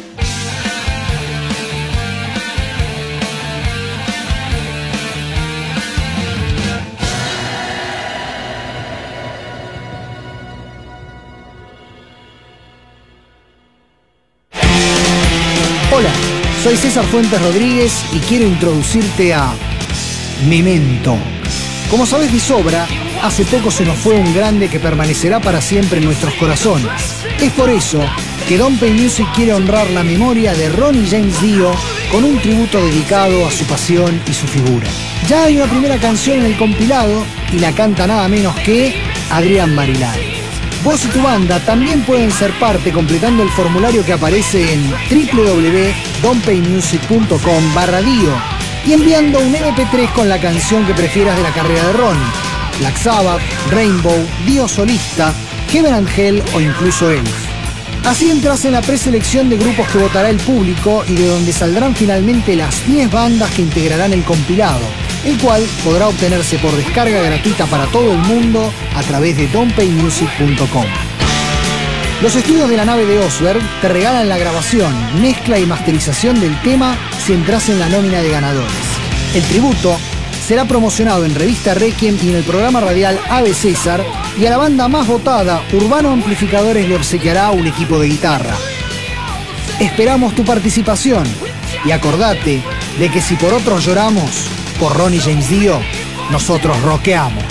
B: Hola, soy César Fuentes Rodríguez y quiero introducirte a Memento. Como sabes de sobra, hace poco se nos fue un grande que permanecerá para siempre en nuestros corazones. Es por eso que Don Pay Music quiere honrar la memoria de Ronnie James Dio con un tributo dedicado a su pasión y su figura. Ya hay una primera canción en el compilado y la canta nada menos que Adrián Marilari. Vos y tu banda también pueden ser parte completando el formulario que aparece en w w w punto don pay music punto com barra dio y enviando un eme pe tres con la canción que prefieras de la carrera de Ronnie. Black Sabbath, Rainbow, Dio solista, Heaven and Hell o incluso Elf. Así entras en la preselección de grupos que votará el público y de donde saldrán finalmente las diez bandas que integrarán el compilado, el cual podrá obtenerse por descarga gratuita para todo el mundo a través de don pay music punto com. Los estudios de la nave de Osberg te regalan la grabación, mezcla y masterización del tema si entras en la nómina de ganadores. El tributo será promocionado en Revista Requiem y en el programa radial Ave César, y a la banda más votada, Urbano Amplificadores, le obsequiará un equipo de guitarra. Esperamos tu participación y acordate de que si por otros lloramos, por Ronnie James Dio, nosotros rockeamos.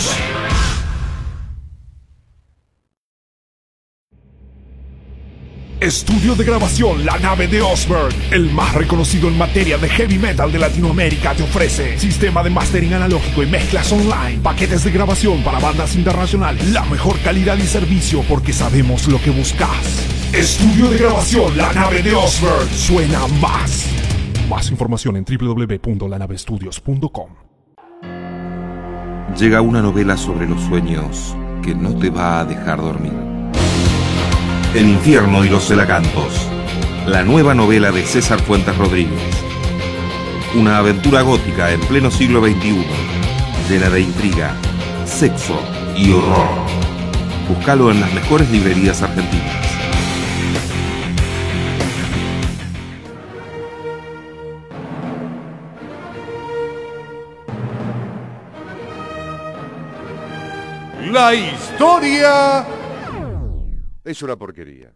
F: Estudio de grabación La Nave de Osberg, el más reconocido en materia de heavy metal de Latinoamérica, te ofrece sistema de mastering analógico y mezclas online, paquetes de grabación para bandas internacionales, la mejor calidad y servicio porque sabemos lo que buscas. Estudio de grabación La Nave de Osberg, suena más. Más información en w w w punto la nave estudios punto com.
G: Llega una novela sobre los sueños que no te va a dejar dormir. El infierno y los celacantos, la nueva novela de César Fuentes Rodríguez. Una aventura gótica en pleno siglo veintiuno, llena de intriga, sexo y horror. Búscalo en las mejores librerías argentinas.
A: La historia es una porquería.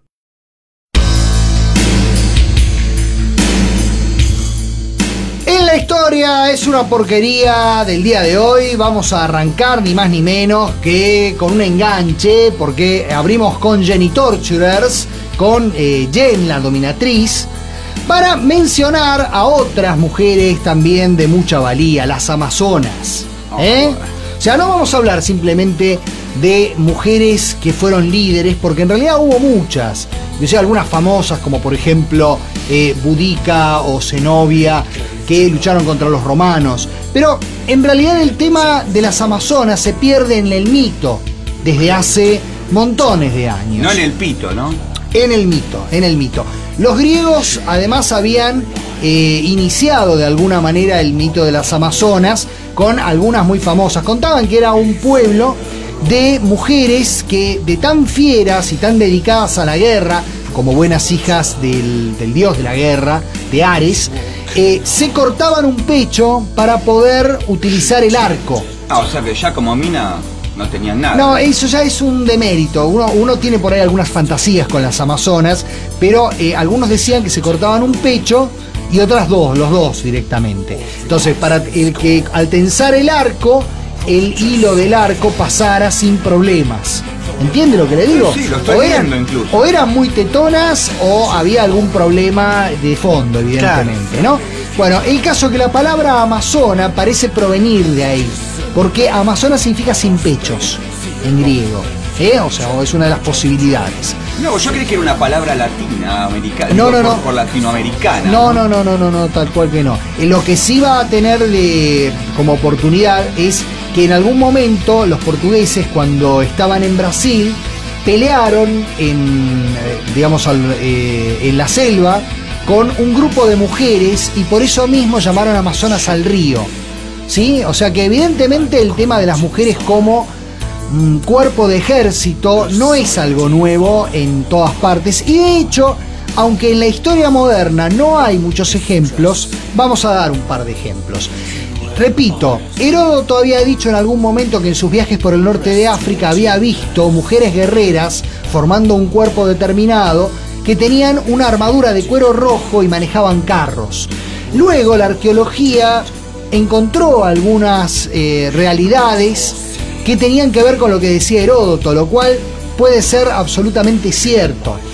B: En la historia es una porquería del día de hoy. Vamos a arrancar ni más ni menos que con un enganche, porque abrimos con Jenny Torturers, con eh, Jen, la dominatriz, para mencionar a otras mujeres también de mucha valía, las amazonas. ¿eh? O sea, no vamos a hablar simplemente de mujeres que fueron líderes, porque en realidad hubo muchas. Yo sé, algunas famosas, como por ejemplo eh, Boudica o Zenobia, que lucharon contra los romanos. Pero en realidad el tema de las amazonas se pierde en el mito desde hace montones de años.
I: No en el pito, ¿no?
B: En el mito, en el mito. Los griegos además habían eh, iniciado de alguna manera el mito de las amazonas con algunas muy famosas. Contaban que era un pueblo de mujeres que, de tan fieras y tan dedicadas a la guerra, como buenas hijas del, del dios de la guerra, de Ares, eh, se cortaban un pecho para poder utilizar el arco.
I: Ah, o sea que ya como mina no tenían nada.
B: No, eso ya es un demérito. Uno, uno tiene por ahí algunas fantasías con las amazonas, pero eh, algunos decían que se cortaban un pecho y otras dos, los dos directamente. Entonces, para el que al tensar el arco, el hilo del arco pasara sin problemas. ¿Entiende lo que le digo?
I: Sí, lo estoy
B: o eran,
I: viendo incluso.
B: O eran muy tetonas o había algún problema de fondo, evidentemente, claro, ¿no? Bueno, el caso es que la palabra amazona parece provenir de ahí, porque amazona significa sin pechos en griego, ¿eh? O sea, es una de las posibilidades.
I: No, yo creí que era una palabra latina, americana.
B: No, no,
I: por,
B: no.
I: Por latinoamericana.
B: No, no, no, no, no, no, tal cual que no. Lo que sí va a tener de, como oportunidad es que en algún momento los portugueses, cuando estaban en Brasil, pelearon en, digamos, al, eh, en la selva con un grupo de mujeres y por eso mismo llamaron Amazonas al río, ¿sí? O sea que evidentemente el tema de las mujeres como mm, cuerpo de ejército no es algo nuevo en todas partes, y de hecho, aunque en la historia moderna no hay muchos ejemplos, vamos a dar un par de ejemplos. Repito, Heródoto había dicho en algún momento que en sus viajes por el norte de África había visto mujeres guerreras formando un cuerpo determinado que tenían una armadura de cuero rojo y manejaban carros. Luego la arqueología encontró algunas eh, realidades que tenían que ver con lo que decía Heródoto, lo cual puede ser absolutamente cierto.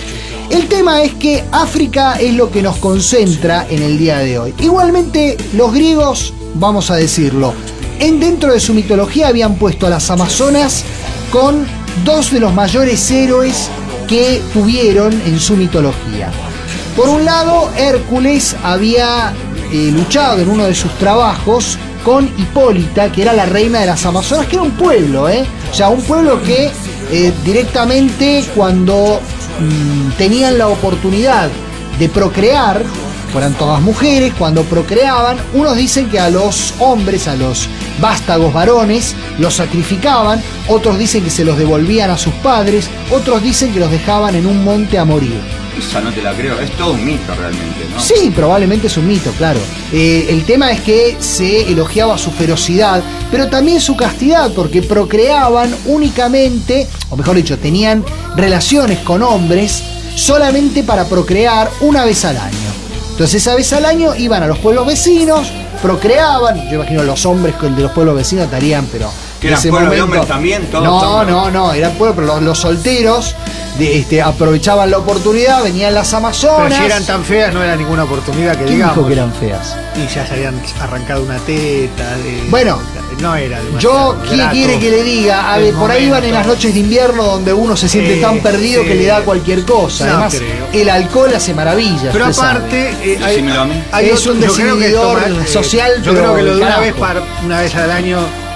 B: El tema es que África es lo que nos concentra en el día de hoy. Igualmente, los griegos, vamos a decirlo, en dentro de su mitología habían puesto a las amazonas con dos de los mayores héroes que tuvieron en su mitología. Por un lado, Hércules había eh, luchado en uno de sus trabajos con Hipólita, que era la reina de las Amazonas, que era un pueblo, ¿eh? O sea, un pueblo que eh, directamente cuando mmm, tenían la oportunidad de procrear, fueran todas mujeres, cuando procreaban, unos dicen que a los hombres, a los vástagos varones, los sacrificaban, otros dicen que se los devolvían a sus padres, otros dicen que los dejaban en un monte a morir.
I: Esa no te la creo, es todo un mito realmente, ¿no?
B: Sí, probablemente es un mito, claro. Eh, el tema es que se elogiaba su ferocidad, pero también su castidad, porque procreaban únicamente, o mejor dicho, tenían relaciones con hombres solamente para procrear una vez al año. Entonces esa vez al año iban a los pueblos vecinos, procreaban, yo imagino los hombres de los pueblos vecinos estarían, pero...
I: ¿Que eran pueblos de hombres también? Todos
B: no,
I: hombres.
B: no, no, eran pueblos, pero los, los solteros de, este, aprovechaban la oportunidad, venían las amazonas...
D: Pero si eran tan feas no era ninguna oportunidad que
B: ¿Quién
D: digamos.
B: dijo que eran feas?
D: Y ya se habían arrancado una teta. De,
B: bueno,
D: no era
B: yo, ¿quién quiere que le diga? A ver, por ahí van en las noches de invierno donde uno se siente eh, tan perdido sí. que le da cualquier cosa.
D: No
B: Además,
D: creo.
B: el alcohol hace maravillas.
D: Pero aparte, eh, hay, hay
B: es
D: otro,
B: un desinhibidor
D: toma,
B: social.
D: Eh, yo
B: pero
D: creo que lo de una
B: carajo.
D: vez, para, una vez al año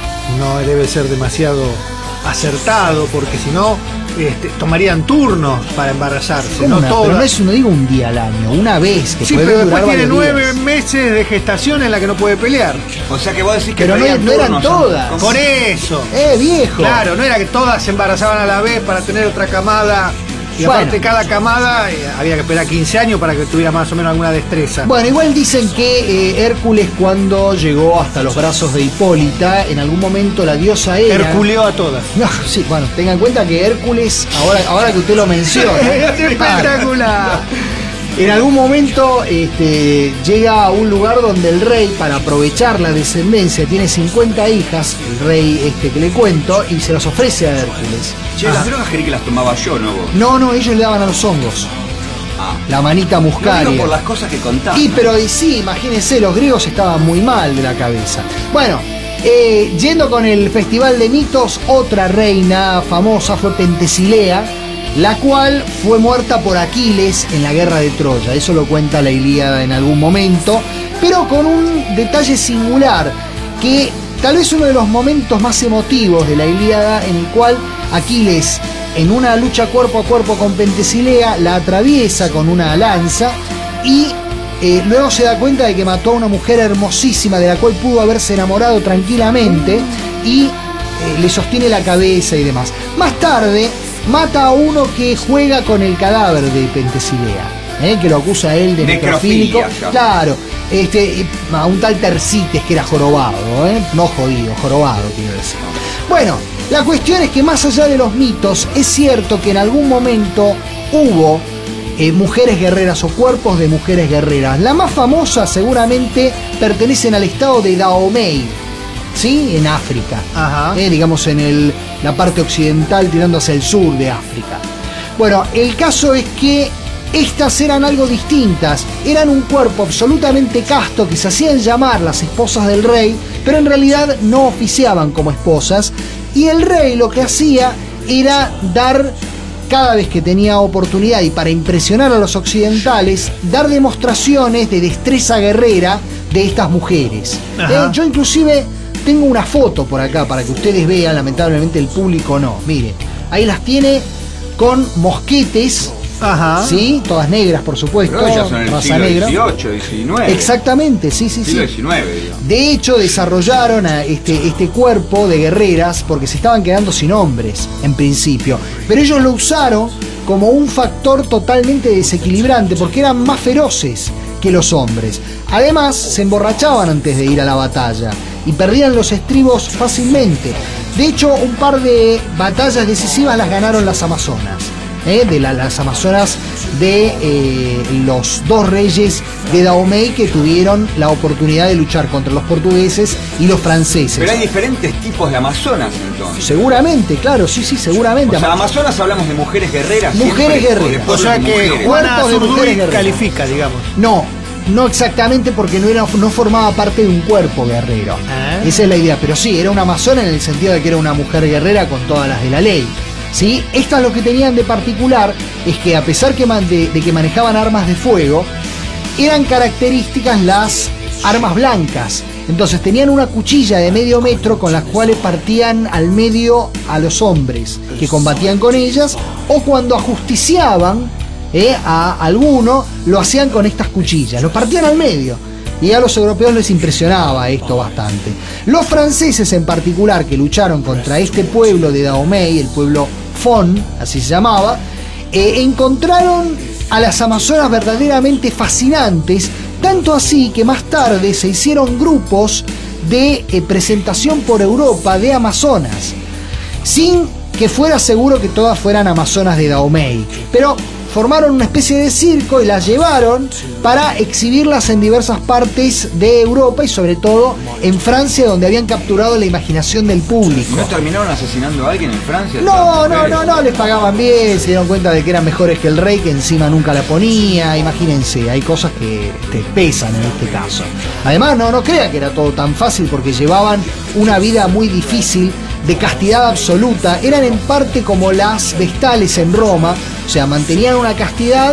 D: no debe ser demasiado acertado, porque si no este, tomarían turnos para embarazarse, no
B: una,
D: todas.
B: Pero no es, no digo un día al año, una vez que
D: sí,
B: puede
D: pero
B: durar
D: después tiene nueve
B: días.
D: meses de gestación en la que no puede pelear.
I: O sea que vos decís que
B: pero no, no
I: turnos,
B: eran todas.
I: ¿no?
D: Por eso.
B: Eh, viejo.
D: Claro, no era que todas se embarazaban a la vez para tener otra camada. Y
B: bueno,
D: aparte cada camada eh, había que esperar quince años para que tuviera más o menos alguna destreza.
B: Bueno, igual dicen que eh, Hércules, cuando llegó hasta los brazos de Hipólita, en algún momento la diosa Hera...
D: Herculeó a todas.
B: No, sí, bueno, tengan en cuenta que Hércules, ahora, ahora que usted lo menciona...
D: ¡Espectacular!
B: En algún momento este, llega a un lugar donde el rey, para aprovechar la descendencia, tiene cincuenta hijas, el rey este que le cuento, y se las ofrece a Hércules.
I: Che, las drogas querí que las tomaba yo, ¿no vos?
B: No, no, ellos le daban a los hongos.
I: Ah.
B: La manita muscaria.
I: No digo por las cosas que contás.
B: Y pero y sí, imagínense, los griegos estaban muy mal de la cabeza. Bueno, eh, yendo con el Festival de Mitos, otra reina famosa fue Pentesilea, la cual fue muerta por Aquiles en la guerra de Troya. Eso lo cuenta la Ilíada en algún momento, pero con un detalle singular, que tal vez uno de los momentos más emotivos de la Ilíada, en el cual Aquiles, en una lucha cuerpo a cuerpo con Pentesilea, la atraviesa con una lanza y eh, luego se da cuenta de que mató a una mujer hermosísima de la cual pudo haberse enamorado tranquilamente y eh, le sostiene la cabeza y demás. Más tarde mata a uno que juega con el cadáver de Pentesilea, ¿eh? que lo acusa a él de necrofílico. Claro, este, a un tal Tersites que era jorobado, ¿eh? no jodido, jorobado quiero decir. Bueno, la cuestión es que más allá de los mitos, es cierto que en algún momento hubo eh, mujeres guerreras o cuerpos de mujeres guerreras. La más famosa seguramente pertenecen al estado de Dahomey, ¿sí? En África.
D: Ajá.
B: Eh, digamos en el, la parte occidental tirando hacia el sur de África. Bueno, el caso es que estas eran algo distintas. Eran un cuerpo absolutamente casto que se hacían llamar las esposas del rey, pero en realidad no oficiaban como esposas. Y el rey lo que hacía era dar, cada vez que tenía oportunidad y para impresionar a los occidentales, dar demostraciones de destreza guerrera de estas mujeres. Eh, yo inclusive tengo una foto por acá para que ustedes vean, lamentablemente el público no. Miren, ahí las tiene con mosquetes. Ajá. Sí, todas negras, por supuesto.
I: Pero ellas son el siglo dieciocho, diecinueve.
B: Exactamente, sí, sí,
I: siglo
B: sí.
I: diecinueve, digamos.
B: De hecho, desarrollaron a este, este cuerpo de guerreras porque se estaban quedando sin hombres, en principio. Pero ellos lo usaron como un factor totalmente desequilibrante porque eran más feroces que los hombres. Además, se emborrachaban antes de ir a la batalla y perdían los estribos fácilmente. De hecho, un par de batallas decisivas las ganaron las amazonas. ¿eh? de la, las amazonas de eh, los dos reyes de Dahomey que tuvieron la oportunidad de luchar contra los portugueses y los franceses.
I: Pero hay diferentes tipos de amazonas entonces.
B: Seguramente, claro, sí, sí, seguramente.
I: O sea, amazonas hablamos de mujeres guerreras.
B: Mujeres
I: siempre,
B: guerreras.
D: O sea que Juana Zurduy califica, digamos.
B: No, no exactamente porque no, era, no formaba parte de un cuerpo guerrero.
D: ¿Ah?
B: Esa es la idea, pero sí, era una amazona en el sentido de que era una mujer guerrera con todas las de la ley. ¿Sí? Estas lo que tenían de particular es que a pesar que man, de, de que manejaban armas de fuego, eran características las armas blancas. Entonces tenían una cuchilla de medio metro con las cuales partían al medio a los hombres que combatían con ellas, o cuando ajusticiaban eh, a alguno, lo hacían con estas cuchillas, lo partían al medio. Y a los europeos les impresionaba esto bastante. Los franceses en particular, que lucharon contra este pueblo de Dahomey, el pueblo Fon, así se llamaba, eh, encontraron a las amazonas verdaderamente fascinantes, tanto así que más tarde se hicieron grupos de eh, presentación por Europa de amazonas, sin que fuera seguro que todas fueran amazonas de Dahomey, pero formaron una especie de circo y las llevaron para exhibirlas en diversas partes de Europa y sobre todo en Francia, donde habían capturado la imaginación del público.
I: ¿No terminaron asesinando a alguien en Francia?
B: No, no, no, no, les pagaban bien, se dieron cuenta de que eran mejores que el rey, que encima nunca la ponía. Imagínense, hay cosas que te pesan en este caso. Además, no, no crean que era todo tan fácil, porque llevaban una vida muy difícil, de castidad absoluta. Eran en parte como las vestales en Roma, o sea, mantenían una castidad,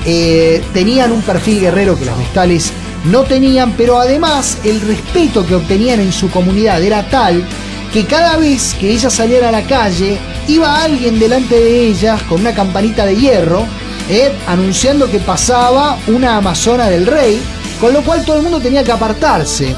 B: eh, tenían un perfil guerrero que las vestales no tenían, pero además el respeto que obtenían en su comunidad era tal que cada vez que ellas salían a la calle, iba alguien delante de ellas con una campanita de hierro, eh, anunciando que pasaba una amazona del rey, con lo cual todo el mundo tenía que apartarse.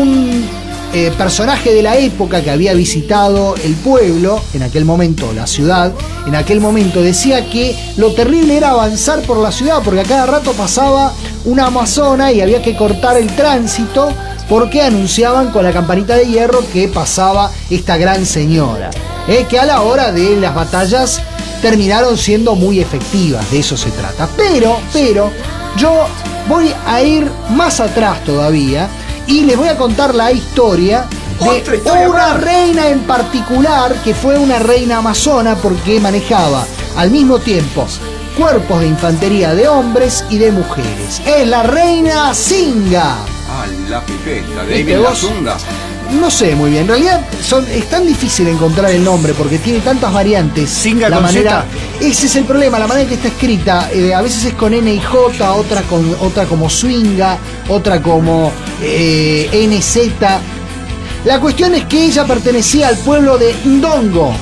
B: Un Eh, personaje de la época que había visitado el pueblo, en aquel momento la ciudad, en aquel momento decía que lo terrible era avanzar por la ciudad, porque a cada rato pasaba una amazona y había que cortar el tránsito porque anunciaban con la campanita de hierro que pasaba esta gran señora, eh, que a la hora de las batallas terminaron siendo muy efectivas, de eso se trata. Pero, pero, yo voy a ir más atrás todavía y les voy a contar la historia de una reina en particular, que fue una reina amazona porque manejaba al mismo tiempo cuerpos de infantería de hombres y de mujeres. Es la reina Singa.
I: Ah, la pipeta, de ahí viene la Zunga.
B: No sé muy bien, en realidad son, es tan difícil encontrar el nombre porque tiene tantas variantes.
D: Singa
B: la
D: con
B: manera,
D: Z.
B: Ese es el problema, la manera en que está escrita, eh, a veces es con N y J, otra, con, otra como Swinga, otra como eh, N Z. La cuestión es que ella pertenecía al pueblo de Ndongo.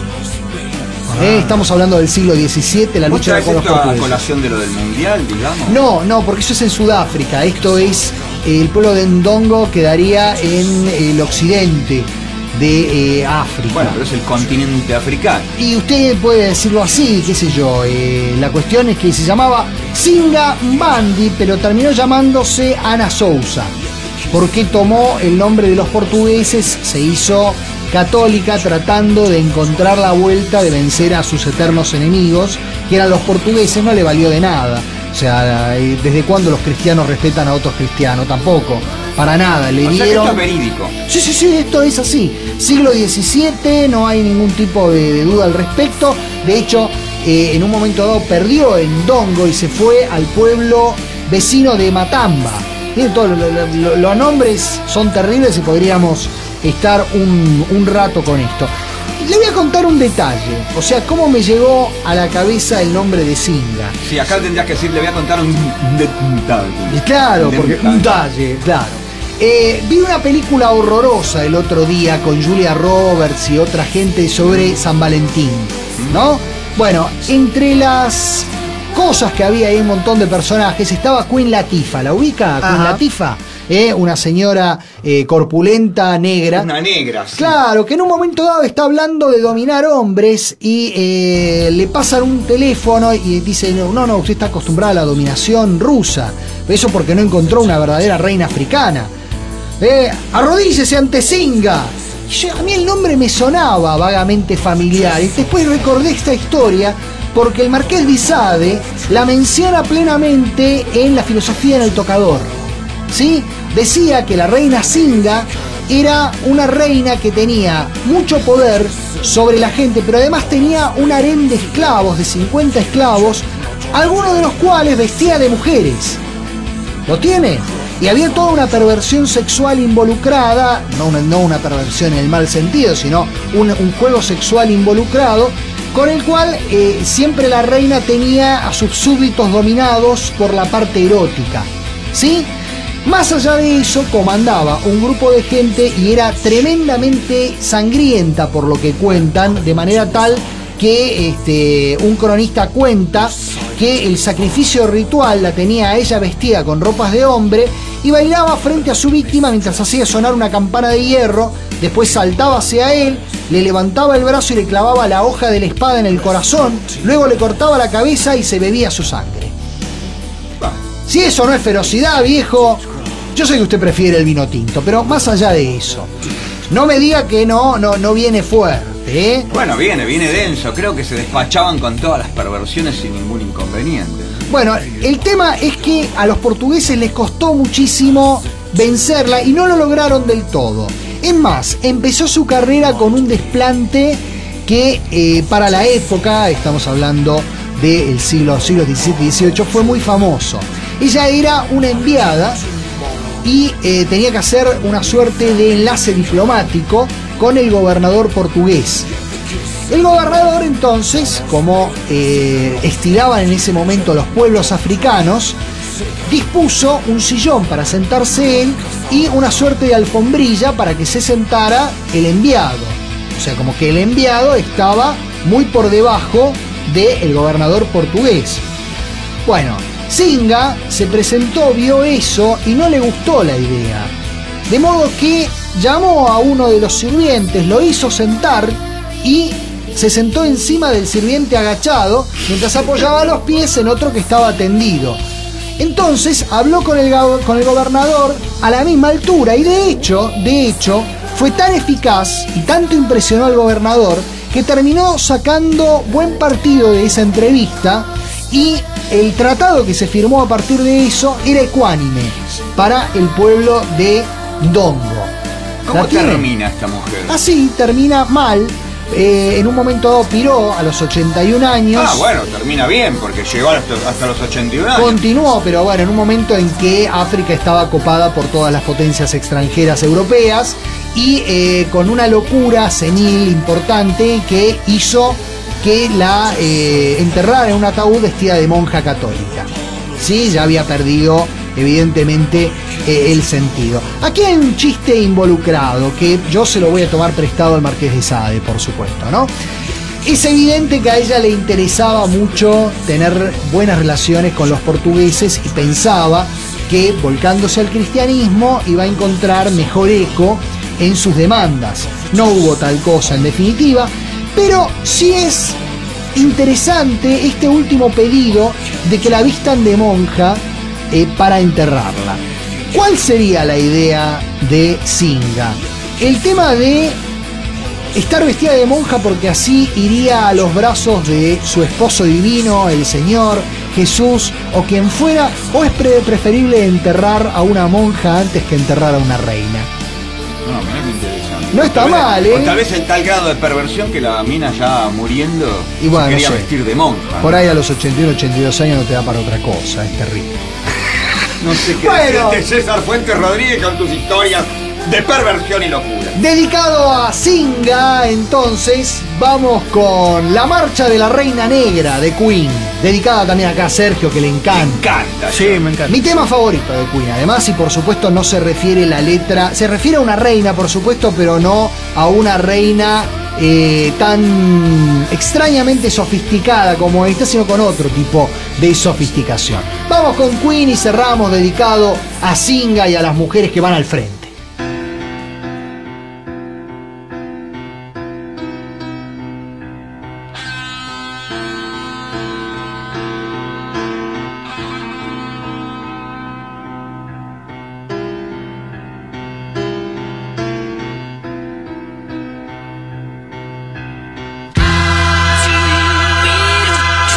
B: Ah. Eh, estamos hablando del siglo diecisiete, la lucha con los portugueses.
I: ¿A colación de lo del mundial, digamos?
B: No, no, porque eso es en Sudáfrica. Esto es, el pueblo de Ndongo quedaría en el occidente de eh, África.
I: Bueno, pero es el continente africano.
B: Y usted puede decirlo así, qué sé yo. Eh, la cuestión es que se llamaba Singa Mbandi, pero terminó llamándose Ana Sousa, porque tomó el nombre de los portugueses, se hizo católica tratando de encontrar la vuelta de vencer a sus eternos enemigos, que eran los portugueses. No le valió de nada. O sea, ¿desde cuándo los cristianos respetan a otros cristianos? Tampoco, para nada. Le
I: o sea
B: dieron...
I: que esto es verídico.
B: Sí, sí, sí, esto es así. Siglo diecisiete, no hay ningún tipo de, de duda al respecto. De hecho, eh, en un momento dado perdió en Ndongo y se fue al pueblo vecino de Matamba. Todo, lo, lo, lo, los nombres son terribles y podríamos estar un, un rato con esto. Le voy a contar un detalle, o sea, cómo me llegó a la cabeza el nombre de Singa.
I: Sí, acá tendrías que decir, le voy a contar un detalle.
B: Claro, porque un detalle, claro. Eh, vi una película horrorosa el otro día con Julia Roberts y otra gente sobre San Valentín, ¿no? Bueno, entre las cosas que había ahí, un montón de personajes, estaba Queen Latifah. ¿La ubica? Ajá. Queen Latifah. Eh, una señora eh, corpulenta, negra.
I: Una negra, sí.
B: Claro, que en un momento dado está hablando de dominar hombres y eh, le pasan un teléfono y dice, no, no, usted está acostumbrada a la dominación rusa. Eso porque no encontró una verdadera reina africana. Eh, arrodíllese ante Singa. Yo, a mí el nombre me sonaba vagamente familiar y después recordé esta historia porque el Marqués de Sade la menciona plenamente en la filosofía en el tocador. ¿Sí? Decía que la reina Singa era una reina que tenía mucho poder sobre la gente, pero además tenía un harén de esclavos, de cincuenta esclavos, algunos de los cuales vestía de mujeres. ¿Lo tiene? Y había toda una perversión sexual involucrada, no una, no una perversión en el mal sentido, sino un, un juego sexual involucrado, con el cual eh, siempre la reina tenía a sus súbditos dominados por la parte erótica. ¿Sí? Más allá de eso, comandaba un grupo de gente y era tremendamente sangrienta, por lo que cuentan, de manera tal que este, un cronista cuenta que el sacrificio ritual la tenía a ella vestida con ropas de hombre y bailaba frente a su víctima mientras hacía sonar una campana de hierro, después saltaba hacia él, le levantaba el brazo y le clavaba la hoja de la espada en el corazón, luego le cortaba la cabeza y se bebía su sangre. Si eso no es ferocidad, viejo, yo sé que usted prefiere el vino tinto, pero más allá de eso, no me diga que no, no, no viene fuerte, ¿eh?
I: Bueno, viene, viene denso. Creo que se despachaban con todas las perversiones sin ningún inconveniente.
B: Bueno, el tema es que a los portugueses les costó muchísimo vencerla y no lo lograron del todo. Es más, empezó su carrera con un desplante que eh, para la época, estamos hablando del siglo, siglos diecisiete y dieciocho, fue muy famoso. Ella era una enviada y eh, tenía que hacer una suerte de enlace diplomático con el gobernador portugués. El gobernador entonces, como eh, estilaban en ese momento los pueblos africanos, dispuso un sillón para sentarse él y una suerte de alfombrilla para que se sentara el enviado. O sea, como que el enviado estaba muy por debajo del gobernador portugués. Bueno, Singa se presentó, vio eso y no le gustó la idea. De modo que llamó a uno de los sirvientes, lo hizo sentar y se sentó encima del sirviente agachado mientras apoyaba los pies en otro que estaba tendido. Entonces habló con el, con el gobernador a la misma altura y de hecho, de hecho, fue tan eficaz y tanto impresionó al gobernador que terminó sacando buen partido de esa entrevista y el tratado que se firmó a partir de eso era ecuánime para el pueblo de Ndongo.
I: ¿Cómo termina esta mujer?
B: Así, termina mal. Eh, en un momento dado piró a los ochenta y un años.
I: Ah, bueno, termina bien, porque llegó hasta, hasta los ochenta y un años.
B: Continuó, pero bueno, en un momento en que África estaba copada por todas las potencias extranjeras europeas y eh, con una locura senil importante que hizo que la eh, enterrara en un ataúd vestida de monja católica. Sí, ya había perdido evidentemente eh, el sentido. Aquí hay un chiste involucrado que yo se lo voy a tomar prestado al Marqués de Sade, por supuesto, ¿no? Es evidente que a ella le interesaba mucho tener buenas relaciones con los portugueses y pensaba que volcándose al cristianismo iba a encontrar mejor eco en sus demandas. No hubo tal cosa en definitiva, pero sí es interesante este último pedido de que la vistan de monja eh, para enterrarla. ¿Cuál sería la idea de Singa? El tema de estar vestida de monja porque así iría a los brazos de su esposo divino, el Señor, Jesús o quien fuera, o es pre- preferible enterrar a una monja antes que enterrar a una reina.
I: No, mirá qué interesante.
B: No está
I: Tal vez-
B: mal, ¿eh?
I: o tal vez en tal grado de perversión que la mina ya muriendo
B: Y bueno,
I: se quería
B: no sé.
I: vestir de monja.
B: Por ahí a los ochenta y uno, ochenta y dos años no te da para otra cosa, es terrible.
I: No sé qué
B: Bueno.
I: decirte, César Fuentes Rodríguez, con tus historias de perversión y locura.
B: Dedicado a Singa, entonces, vamos con La Marcha de la Reina Negra de Queen. Dedicada también acá a Sergio, que le encanta.
I: Me encanta.
D: Sí, me encanta.
B: Mi tema favorito de Queen, además, y por supuesto no se refiere la letra, se refiere a una reina, por supuesto, pero no a una reina eh, tan extrañamente sofisticada como esta, sino con otro tipo de sofisticación. Vamos con Queen y cerramos dedicado a Singa y a las mujeres que van al frente.
E: To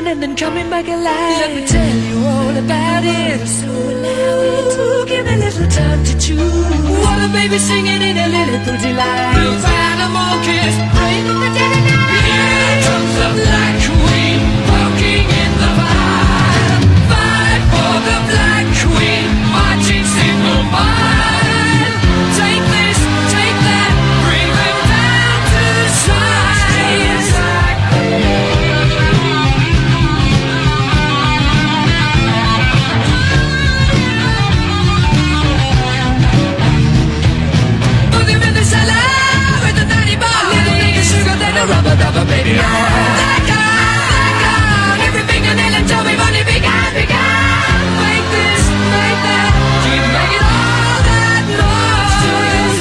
J: dying and then coming back alive. Let me tell you all about it. So allow it. Ooh, give me a little time to choose. What a baby singing in a little pretty line. Little animal kiss, bring the dead alive. Here comes the Black Queen, walking in the fire. Fight for the Black Queen, marching single file. Take this, take that, bring them down to size. Put them in the cellar with the natty bar. Little nigga sugar, then a rubber dubber, baby. Black on, black on, every fingernail and toe we've only begun, begun. Make this, make that, keep making all that noise.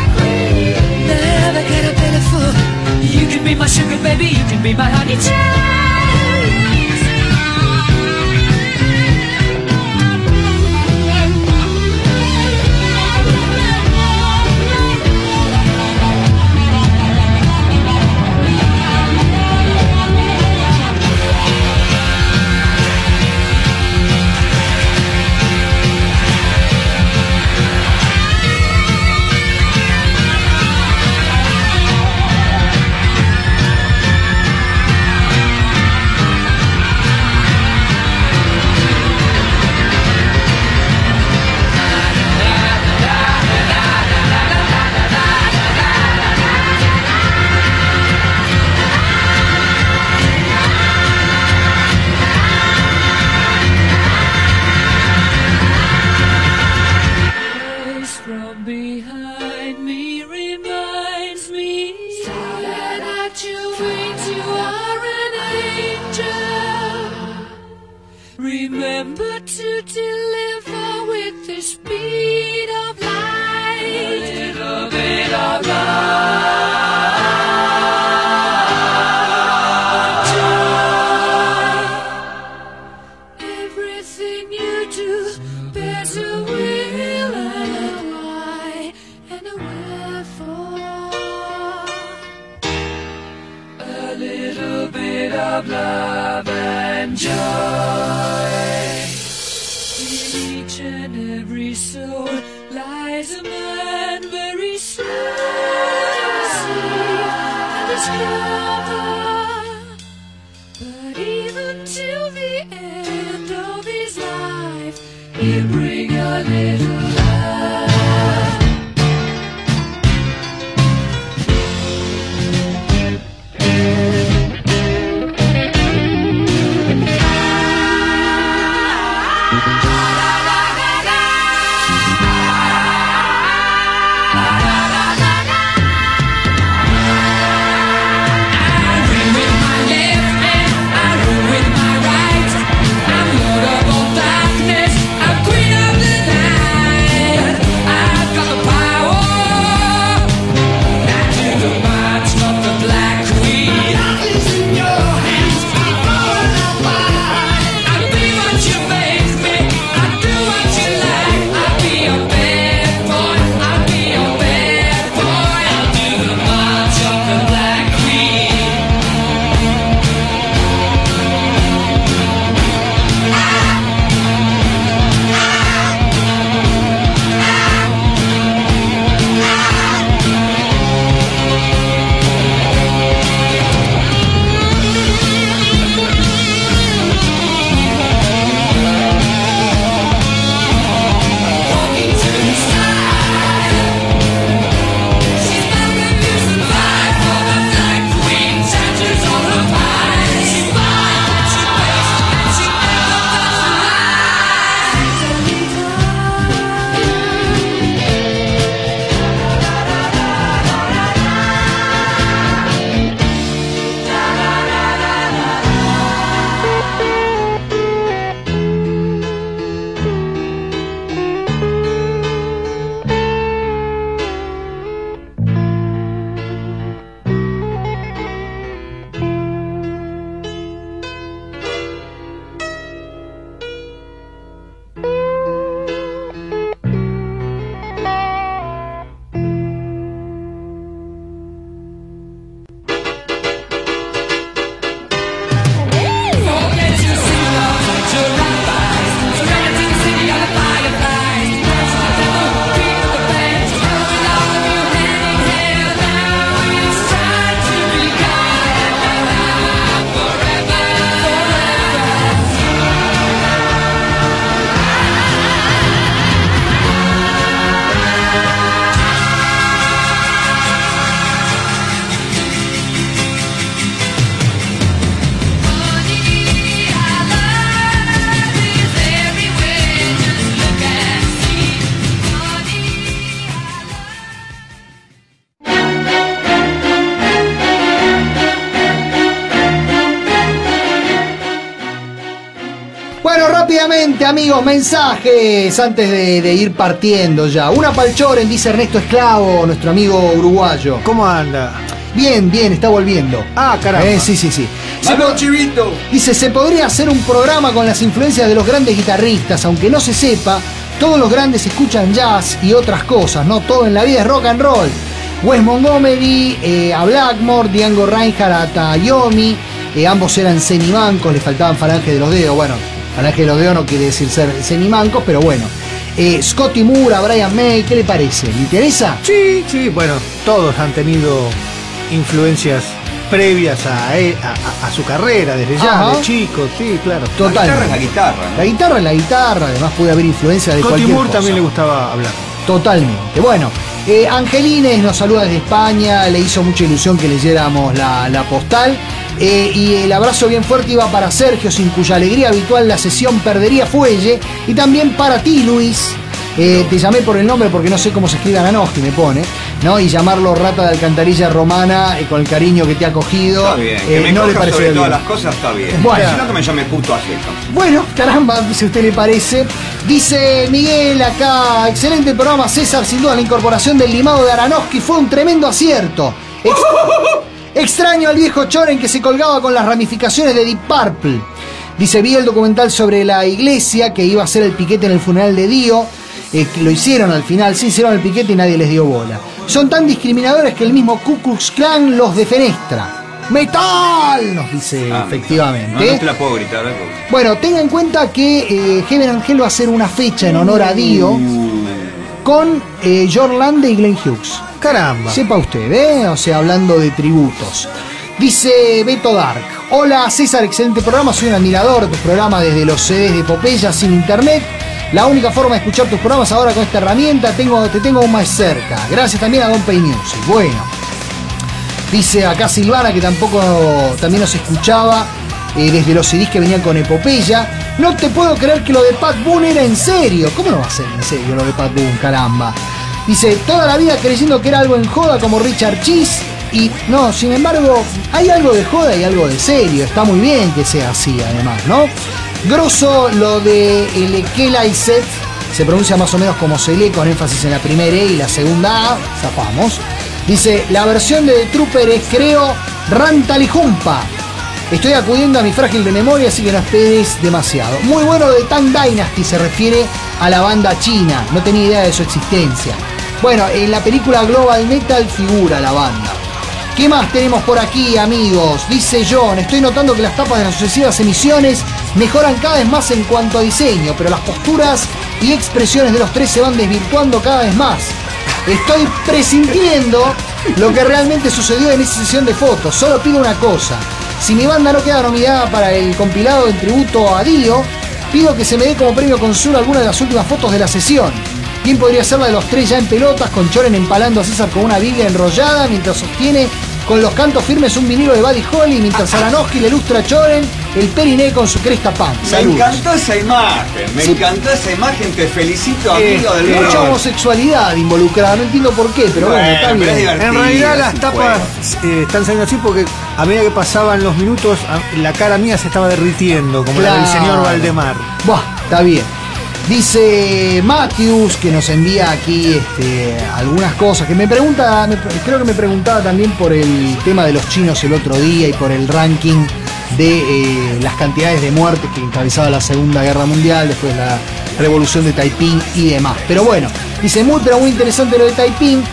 J: Never get a belly full. You can be my sugar baby, you can be my honey child. Voice from behind me reminds me that at your wings you are an angel. Remember to deliver with the speed of light. A little bit of love. Everything you do bears a will and a why and a wherefore. A little bit of love and joy. In each and every soul lies a man very slow to see and discover. But even till the end of his life, he'll bring a little love. I'm lord of all darkness, I'm queen of the night.
B: Rápidamente, amigos, mensajes antes de, de ir partiendo ya. Una palchoren, dice Ernesto Esclavo, nuestro amigo uruguayo.
D: ¿Cómo anda?
B: Bien, bien, está volviendo.
D: Ah, caramba.
B: Eh, sí, sí, sí. Se
I: ¡Mano,
B: po-
I: chivito!
B: Dice, se podría hacer un programa con las influencias de los grandes guitarristas, aunque no se sepa, todos los grandes escuchan jazz y otras cosas, ¿no? Todo en la vida es rock and roll. Wes Montgomery, eh, a Blackmore, Django Reinhardt a Tayomi, eh, ambos eran cenimancos, le faltaban falange de los dedos. Bueno, falange de los dedos no quiere decir ser cenimancos, pero bueno. Eh, Scotty Moore, a Brian May, ¿qué le parece? ¿Le interesa?
D: Sí, sí, bueno, todos han tenido influencias previas a, eh, a, a- a su carrera, desde ya,
B: Ajá.
D: de chicos, sí, claro.
B: Total.
I: La guitarra es la guitarra, ¿no?
B: La guitarra es la guitarra, además puede haber influencia de
D: Scotty
B: cualquier
D: Moore
B: cosa.
D: también le gustaba hablar.
B: Totalmente. Bueno, eh, Angelines nos saluda desde España, le hizo mucha ilusión que leyéramos la, la postal. Eh, y el abrazo bien fuerte iba para Sergio, sin cuya alegría habitual la sesión perdería fuelle. Y también para ti, Luis. Eh, te llamé por el nombre porque no sé cómo se escribe Aranoski, me pone, ¿no? Y llamarlo rata de alcantarilla romana, eh, con el cariño que te ha cogido,
I: Está bien, que
B: eh,
I: me
B: no le
I: coja
B: pareció
I: sobre
B: bien.
I: todas las cosas está bien.
B: Bueno.
I: Si no, que me llame puto a secas.
B: Bueno, caramba, si a usted le parece. Dice Miguel acá, excelente programa, César, sin duda la incorporación del limado de Aranowski fue un tremendo acierto. Ex- Extraño al viejo Choren que se colgaba con las ramificaciones de Deep Purple. Dice, vi el documental sobre la iglesia que iba a hacer el piquete en el funeral de Dio. Eh, que lo hicieron al final, sí hicieron el piquete y nadie les dio bola. Son tan discriminadores que el mismo Ku Klux Klan los defenestra. ¡Metal! Nos dice
I: Ah,
B: efectivamente.
I: No, no te la puedo gritar, ¿eh? Porque-
B: Bueno, tenga en cuenta que eh, Heaven Angel va a hacer una fecha en honor a Dio con eh, John Lande y Glenn Hughes.
D: Caramba.
B: Sepa usted, ¿eh? O sea, hablando de tributos. Dice Beto Dark. Hola César, excelente programa. Soy un admirador de tus programas desde los C Ds de Popeye sin internet. La única forma de escuchar tus programas ahora con esta herramienta, tengo, te tengo aún más cerca. Gracias también a Don Pay Music. Bueno. Dice acá Silvana que tampoco también nos escuchaba eh, desde los C Ds que venían con Epopeya. No te puedo creer que lo de Pat Boone era en serio. ¿Cómo no va a ser en serio lo de Pat Boone, caramba? Dice, toda la vida creyendo que era algo en joda como Richard Cheese. Y no, sin embargo, hay algo de joda y algo de serio. Está muy bien que sea así, además, ¿no? Grosso lo de Elekela y Set. Se pronuncia más o menos como Sele, con énfasis en la primera E y la segunda A. Zafamos. Dice, la versión de The Trooper es, creo, Rantalijumpa. Estoy acudiendo a mi frágil de memoria, así que no esperes demasiado. Muy bueno de Tang Dynasty, se refiere a la banda china. No tenía idea de su existencia. Bueno, en la película Global Metal figura la banda. ¿Qué más tenemos por aquí, amigos? Dice John, estoy notando que las tapas de las sucesivas emisiones mejoran cada vez más en cuanto a diseño, pero las posturas y expresiones de los tres se van desvirtuando cada vez más. Estoy presintiendo lo que realmente sucedió en esa sesión de fotos. Solo pido una cosa. Si mi banda no queda nominada para el compilado en tributo a Dio, pido que se me dé como premio consuelo alguna de las últimas fotos de la sesión. ¿Quién podría ser la de los tres ya en pelotas, con Choren empalando a César con una biblia enrollada, mientras sostiene con los cantos firmes un vinilo de Buddy Holly, mientras Aranowski le ilustra a Choren el periné con su cresta pan?
I: Me
B: Saludos.
I: encantó esa imagen, me
B: Sí.
I: encantó esa imagen, te felicito,
B: Eh,
I: amigo del
B: mucha
I: rock.
B: homosexualidad involucrada, no entiendo por qué, pero bueno,
I: Bueno,
B: está
I: pero
B: bien.
I: es divertido.
D: En realidad
I: es
D: las
I: un
D: tapas eh, están saliendo así porque a medida que pasaban los minutos, a- la cara mía se estaba derritiendo, como la del
B: Claro.
D: señor Valdemar.
B: Buah, está bien. Dice Matthews que nos envía aquí este, algunas cosas. Que me pregunta, me- creo que me preguntaba también por el tema de los chinos el otro día y por el ranking de eh, las cantidades de muertes que encabezaba la Segunda Guerra Mundial, después la revolución de Taiping y demás. Pero bueno, dice muy, pero muy interesante lo de Taiping.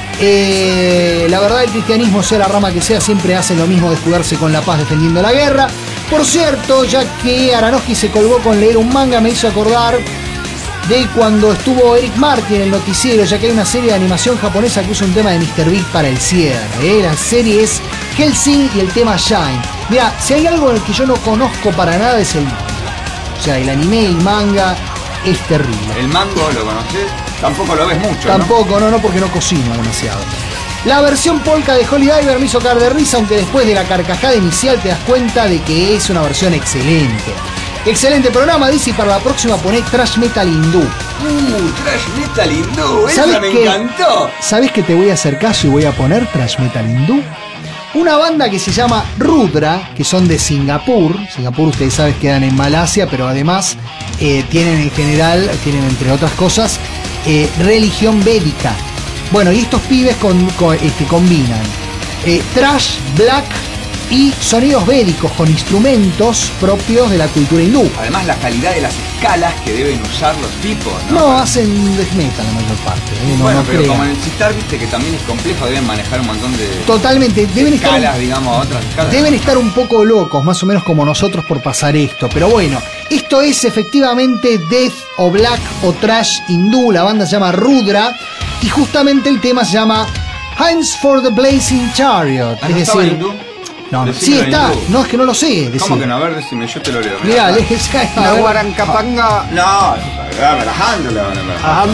B: Eh, la verdad, el cristianismo, sea la rama que sea, siempre hace lo mismo de jugarse con la paz defendiendo la guerra. Por cierto, ya que Aranowski se colgó con leer un manga, me hizo acordar de cuando estuvo Eric Martin en el noticiero, ya que hay una serie de animación japonesa que usa un tema de míster Big para el cierre. ¿eh? La serie es Hellsing y el tema Shine. Mira, si hay algo en el que yo no conozco para nada es el manga. O sea, el anime y el manga es terrible.
I: El mango, ¿lo conoces? Tampoco lo ves mucho, ¿no?
B: Tampoco, no, no, porque no cocino demasiado. La versión polka de Holy Diver me hizo caer de risa, aunque después de la carcajada inicial te das cuenta de que es una versión excelente. Excelente programa, dice, y para la próxima poné Trash Metal Hindú.
I: Uh, Trash Metal Hindú, esa
B: ¿Sabes
I: me
B: qué?
I: encantó.
B: ¿Sabes que te voy a hacer caso y voy a poner Trash Metal Hindú? una banda que se llama Rudra, que son de Singapur. Singapur, ustedes saben, quedan en Malasia, pero además eh, tienen en general, tienen entre otras cosas, eh, religión védica. Bueno, y estos pibes con, con, este, combinan eh, thrash, black y sonidos védicos con instrumentos propios de la cultura hindú.
I: Además, la calidad de las escalas que deben usar los tipos, ¿no?
B: No, hacen death metal la mayor parte. ¿eh? No,
I: bueno,
B: no
I: pero
B: crean.
I: como en el Sitar, viste que también es complejo, deben manejar un montón de
B: Totalmente, deben
I: escalas,
B: estar,
I: digamos, otras escalas.
B: deben estar un poco locos, más o menos como nosotros, por pasar esto. Pero bueno, esto es efectivamente death o black o trash hindú. La banda se llama Rudra y justamente el tema se llama Hands for the Blazing Chariot.
I: Ah,
B: es
I: ¿no estaba
B: decir,
I: en hindú?
B: no, no,
I: Decime
B: sí
I: en
B: está,
I: hindú.
B: no es que no lo sé. Decir.
I: ¿Cómo que no? A ver, decime, yo te lo leo.
B: Mirá, le-
D: La
B: a ver.
D: Guarancapanga.
I: No, dame la hand, la van a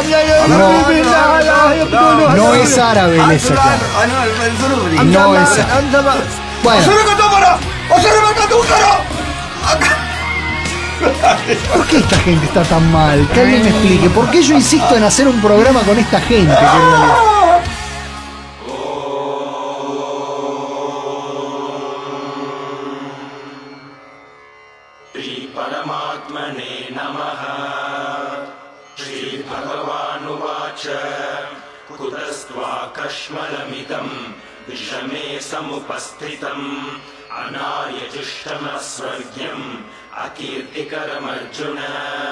B: No, no es árabe el ese, claro.
I: Ah, no, el el Zurubri.
B: No es árabe. Bueno, ¿por qué esta gente está tan mal? Que alguien me explique. ¿Por qué yo insisto en hacer un programa con esta gente? Que en realidad-
E: Shri परमात्मने नमः श्रीभगवानुवाच कुतस्त्वाकश्मलमिदं विषमे समुपस्थितम् अनार्यजुष्टमस्वर्ग्यम् अकीर्तिकरमर्जुन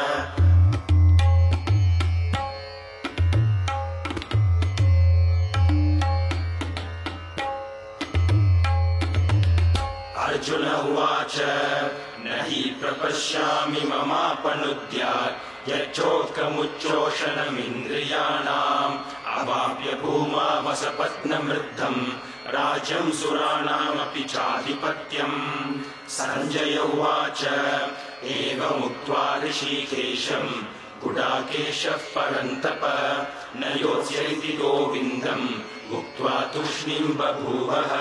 E: अर्जुन उवाच न हि प्रपश्यामि ममापनुद्यात् यच्चोत्कमुच्चोषणमिन्द्रियाणाम् अवाप्य भूमावसपत्नमृद्धम् राज्यं सुराणामपि चाधिपत्यम् सञ्जय उवाच एवमुक्त्वा ऋषिकेशम् गुडाकेशः परन्तप न योत्स्यैति गोविन्दम् उक्त्वा तूष्णीं बभूवः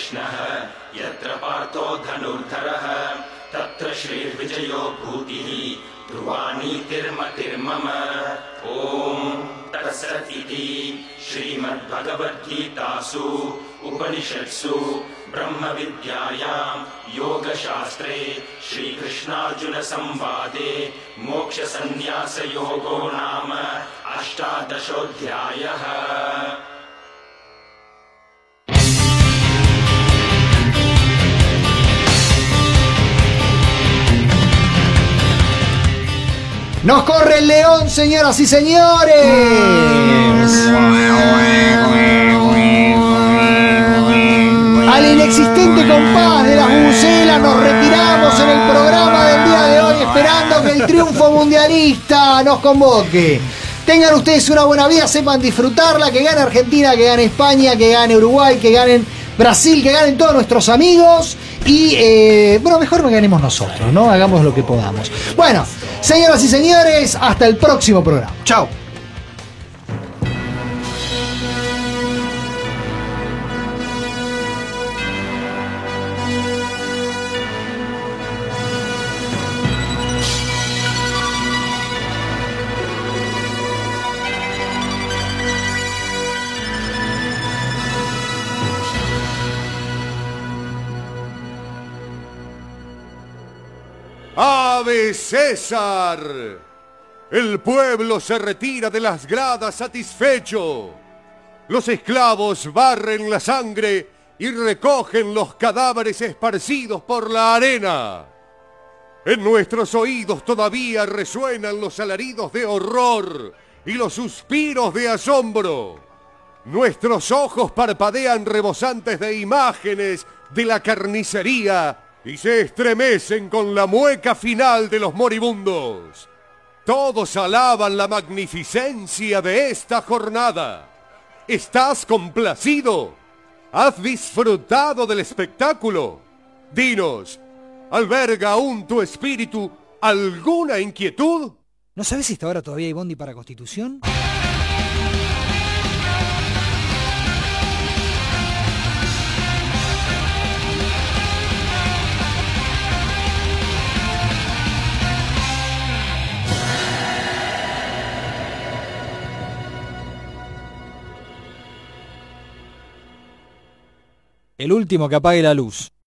K: कृष्णः यत्र पार्थो धनुर्धरः तत्र श्रीर्विजयो भूतिः ध्रुवानीतिर्मतिर्मम ॐ तत्सदिति श्रीमद्भगवद्गीतासु उपनिषत्सु ब्रह्मविद्यायां योगशास्त्रे श्रीकृष्णार्जुनसंवादे मोक्षसन्न्यासयोगो नाम अष्टादशोऽध्यायः।
B: ¡Nos corre el león, señoras y señores! Al inexistente compás de las bubucelas nos retiramos en el programa del día de hoy, esperando que el triunfo mundialista nos convoque. Tengan ustedes una buena vida, sepan disfrutarla, que gane Argentina, que gane España, que gane Uruguay, que ganen Brasil, que ganen todos nuestros amigos. Y, eh, bueno, mejor que ganemos nosotros, ¿no? Hagamos lo que podamos. Bueno, señoras y señores, hasta el próximo programa. Chao.
A: ¡Ave César! El pueblo se retira de las gradas satisfecho. Los esclavos barren la sangre y recogen los cadáveres esparcidos por la arena. En nuestros oídos todavía resuenan los alaridos de horror y los suspiros de asombro. Nuestros ojos parpadean rebosantes de imágenes de la carnicería y se estremecen con la mueca final de los moribundos. Todos alaban la magnificencia de esta jornada. ¿Estás complacido? ¿Has disfrutado del espectáculo? Dinos, ¿alberga aún tu espíritu alguna inquietud?
H: ¿No sabes si hasta ahora todavía hay bondi para Constitución? El último que apague la luz.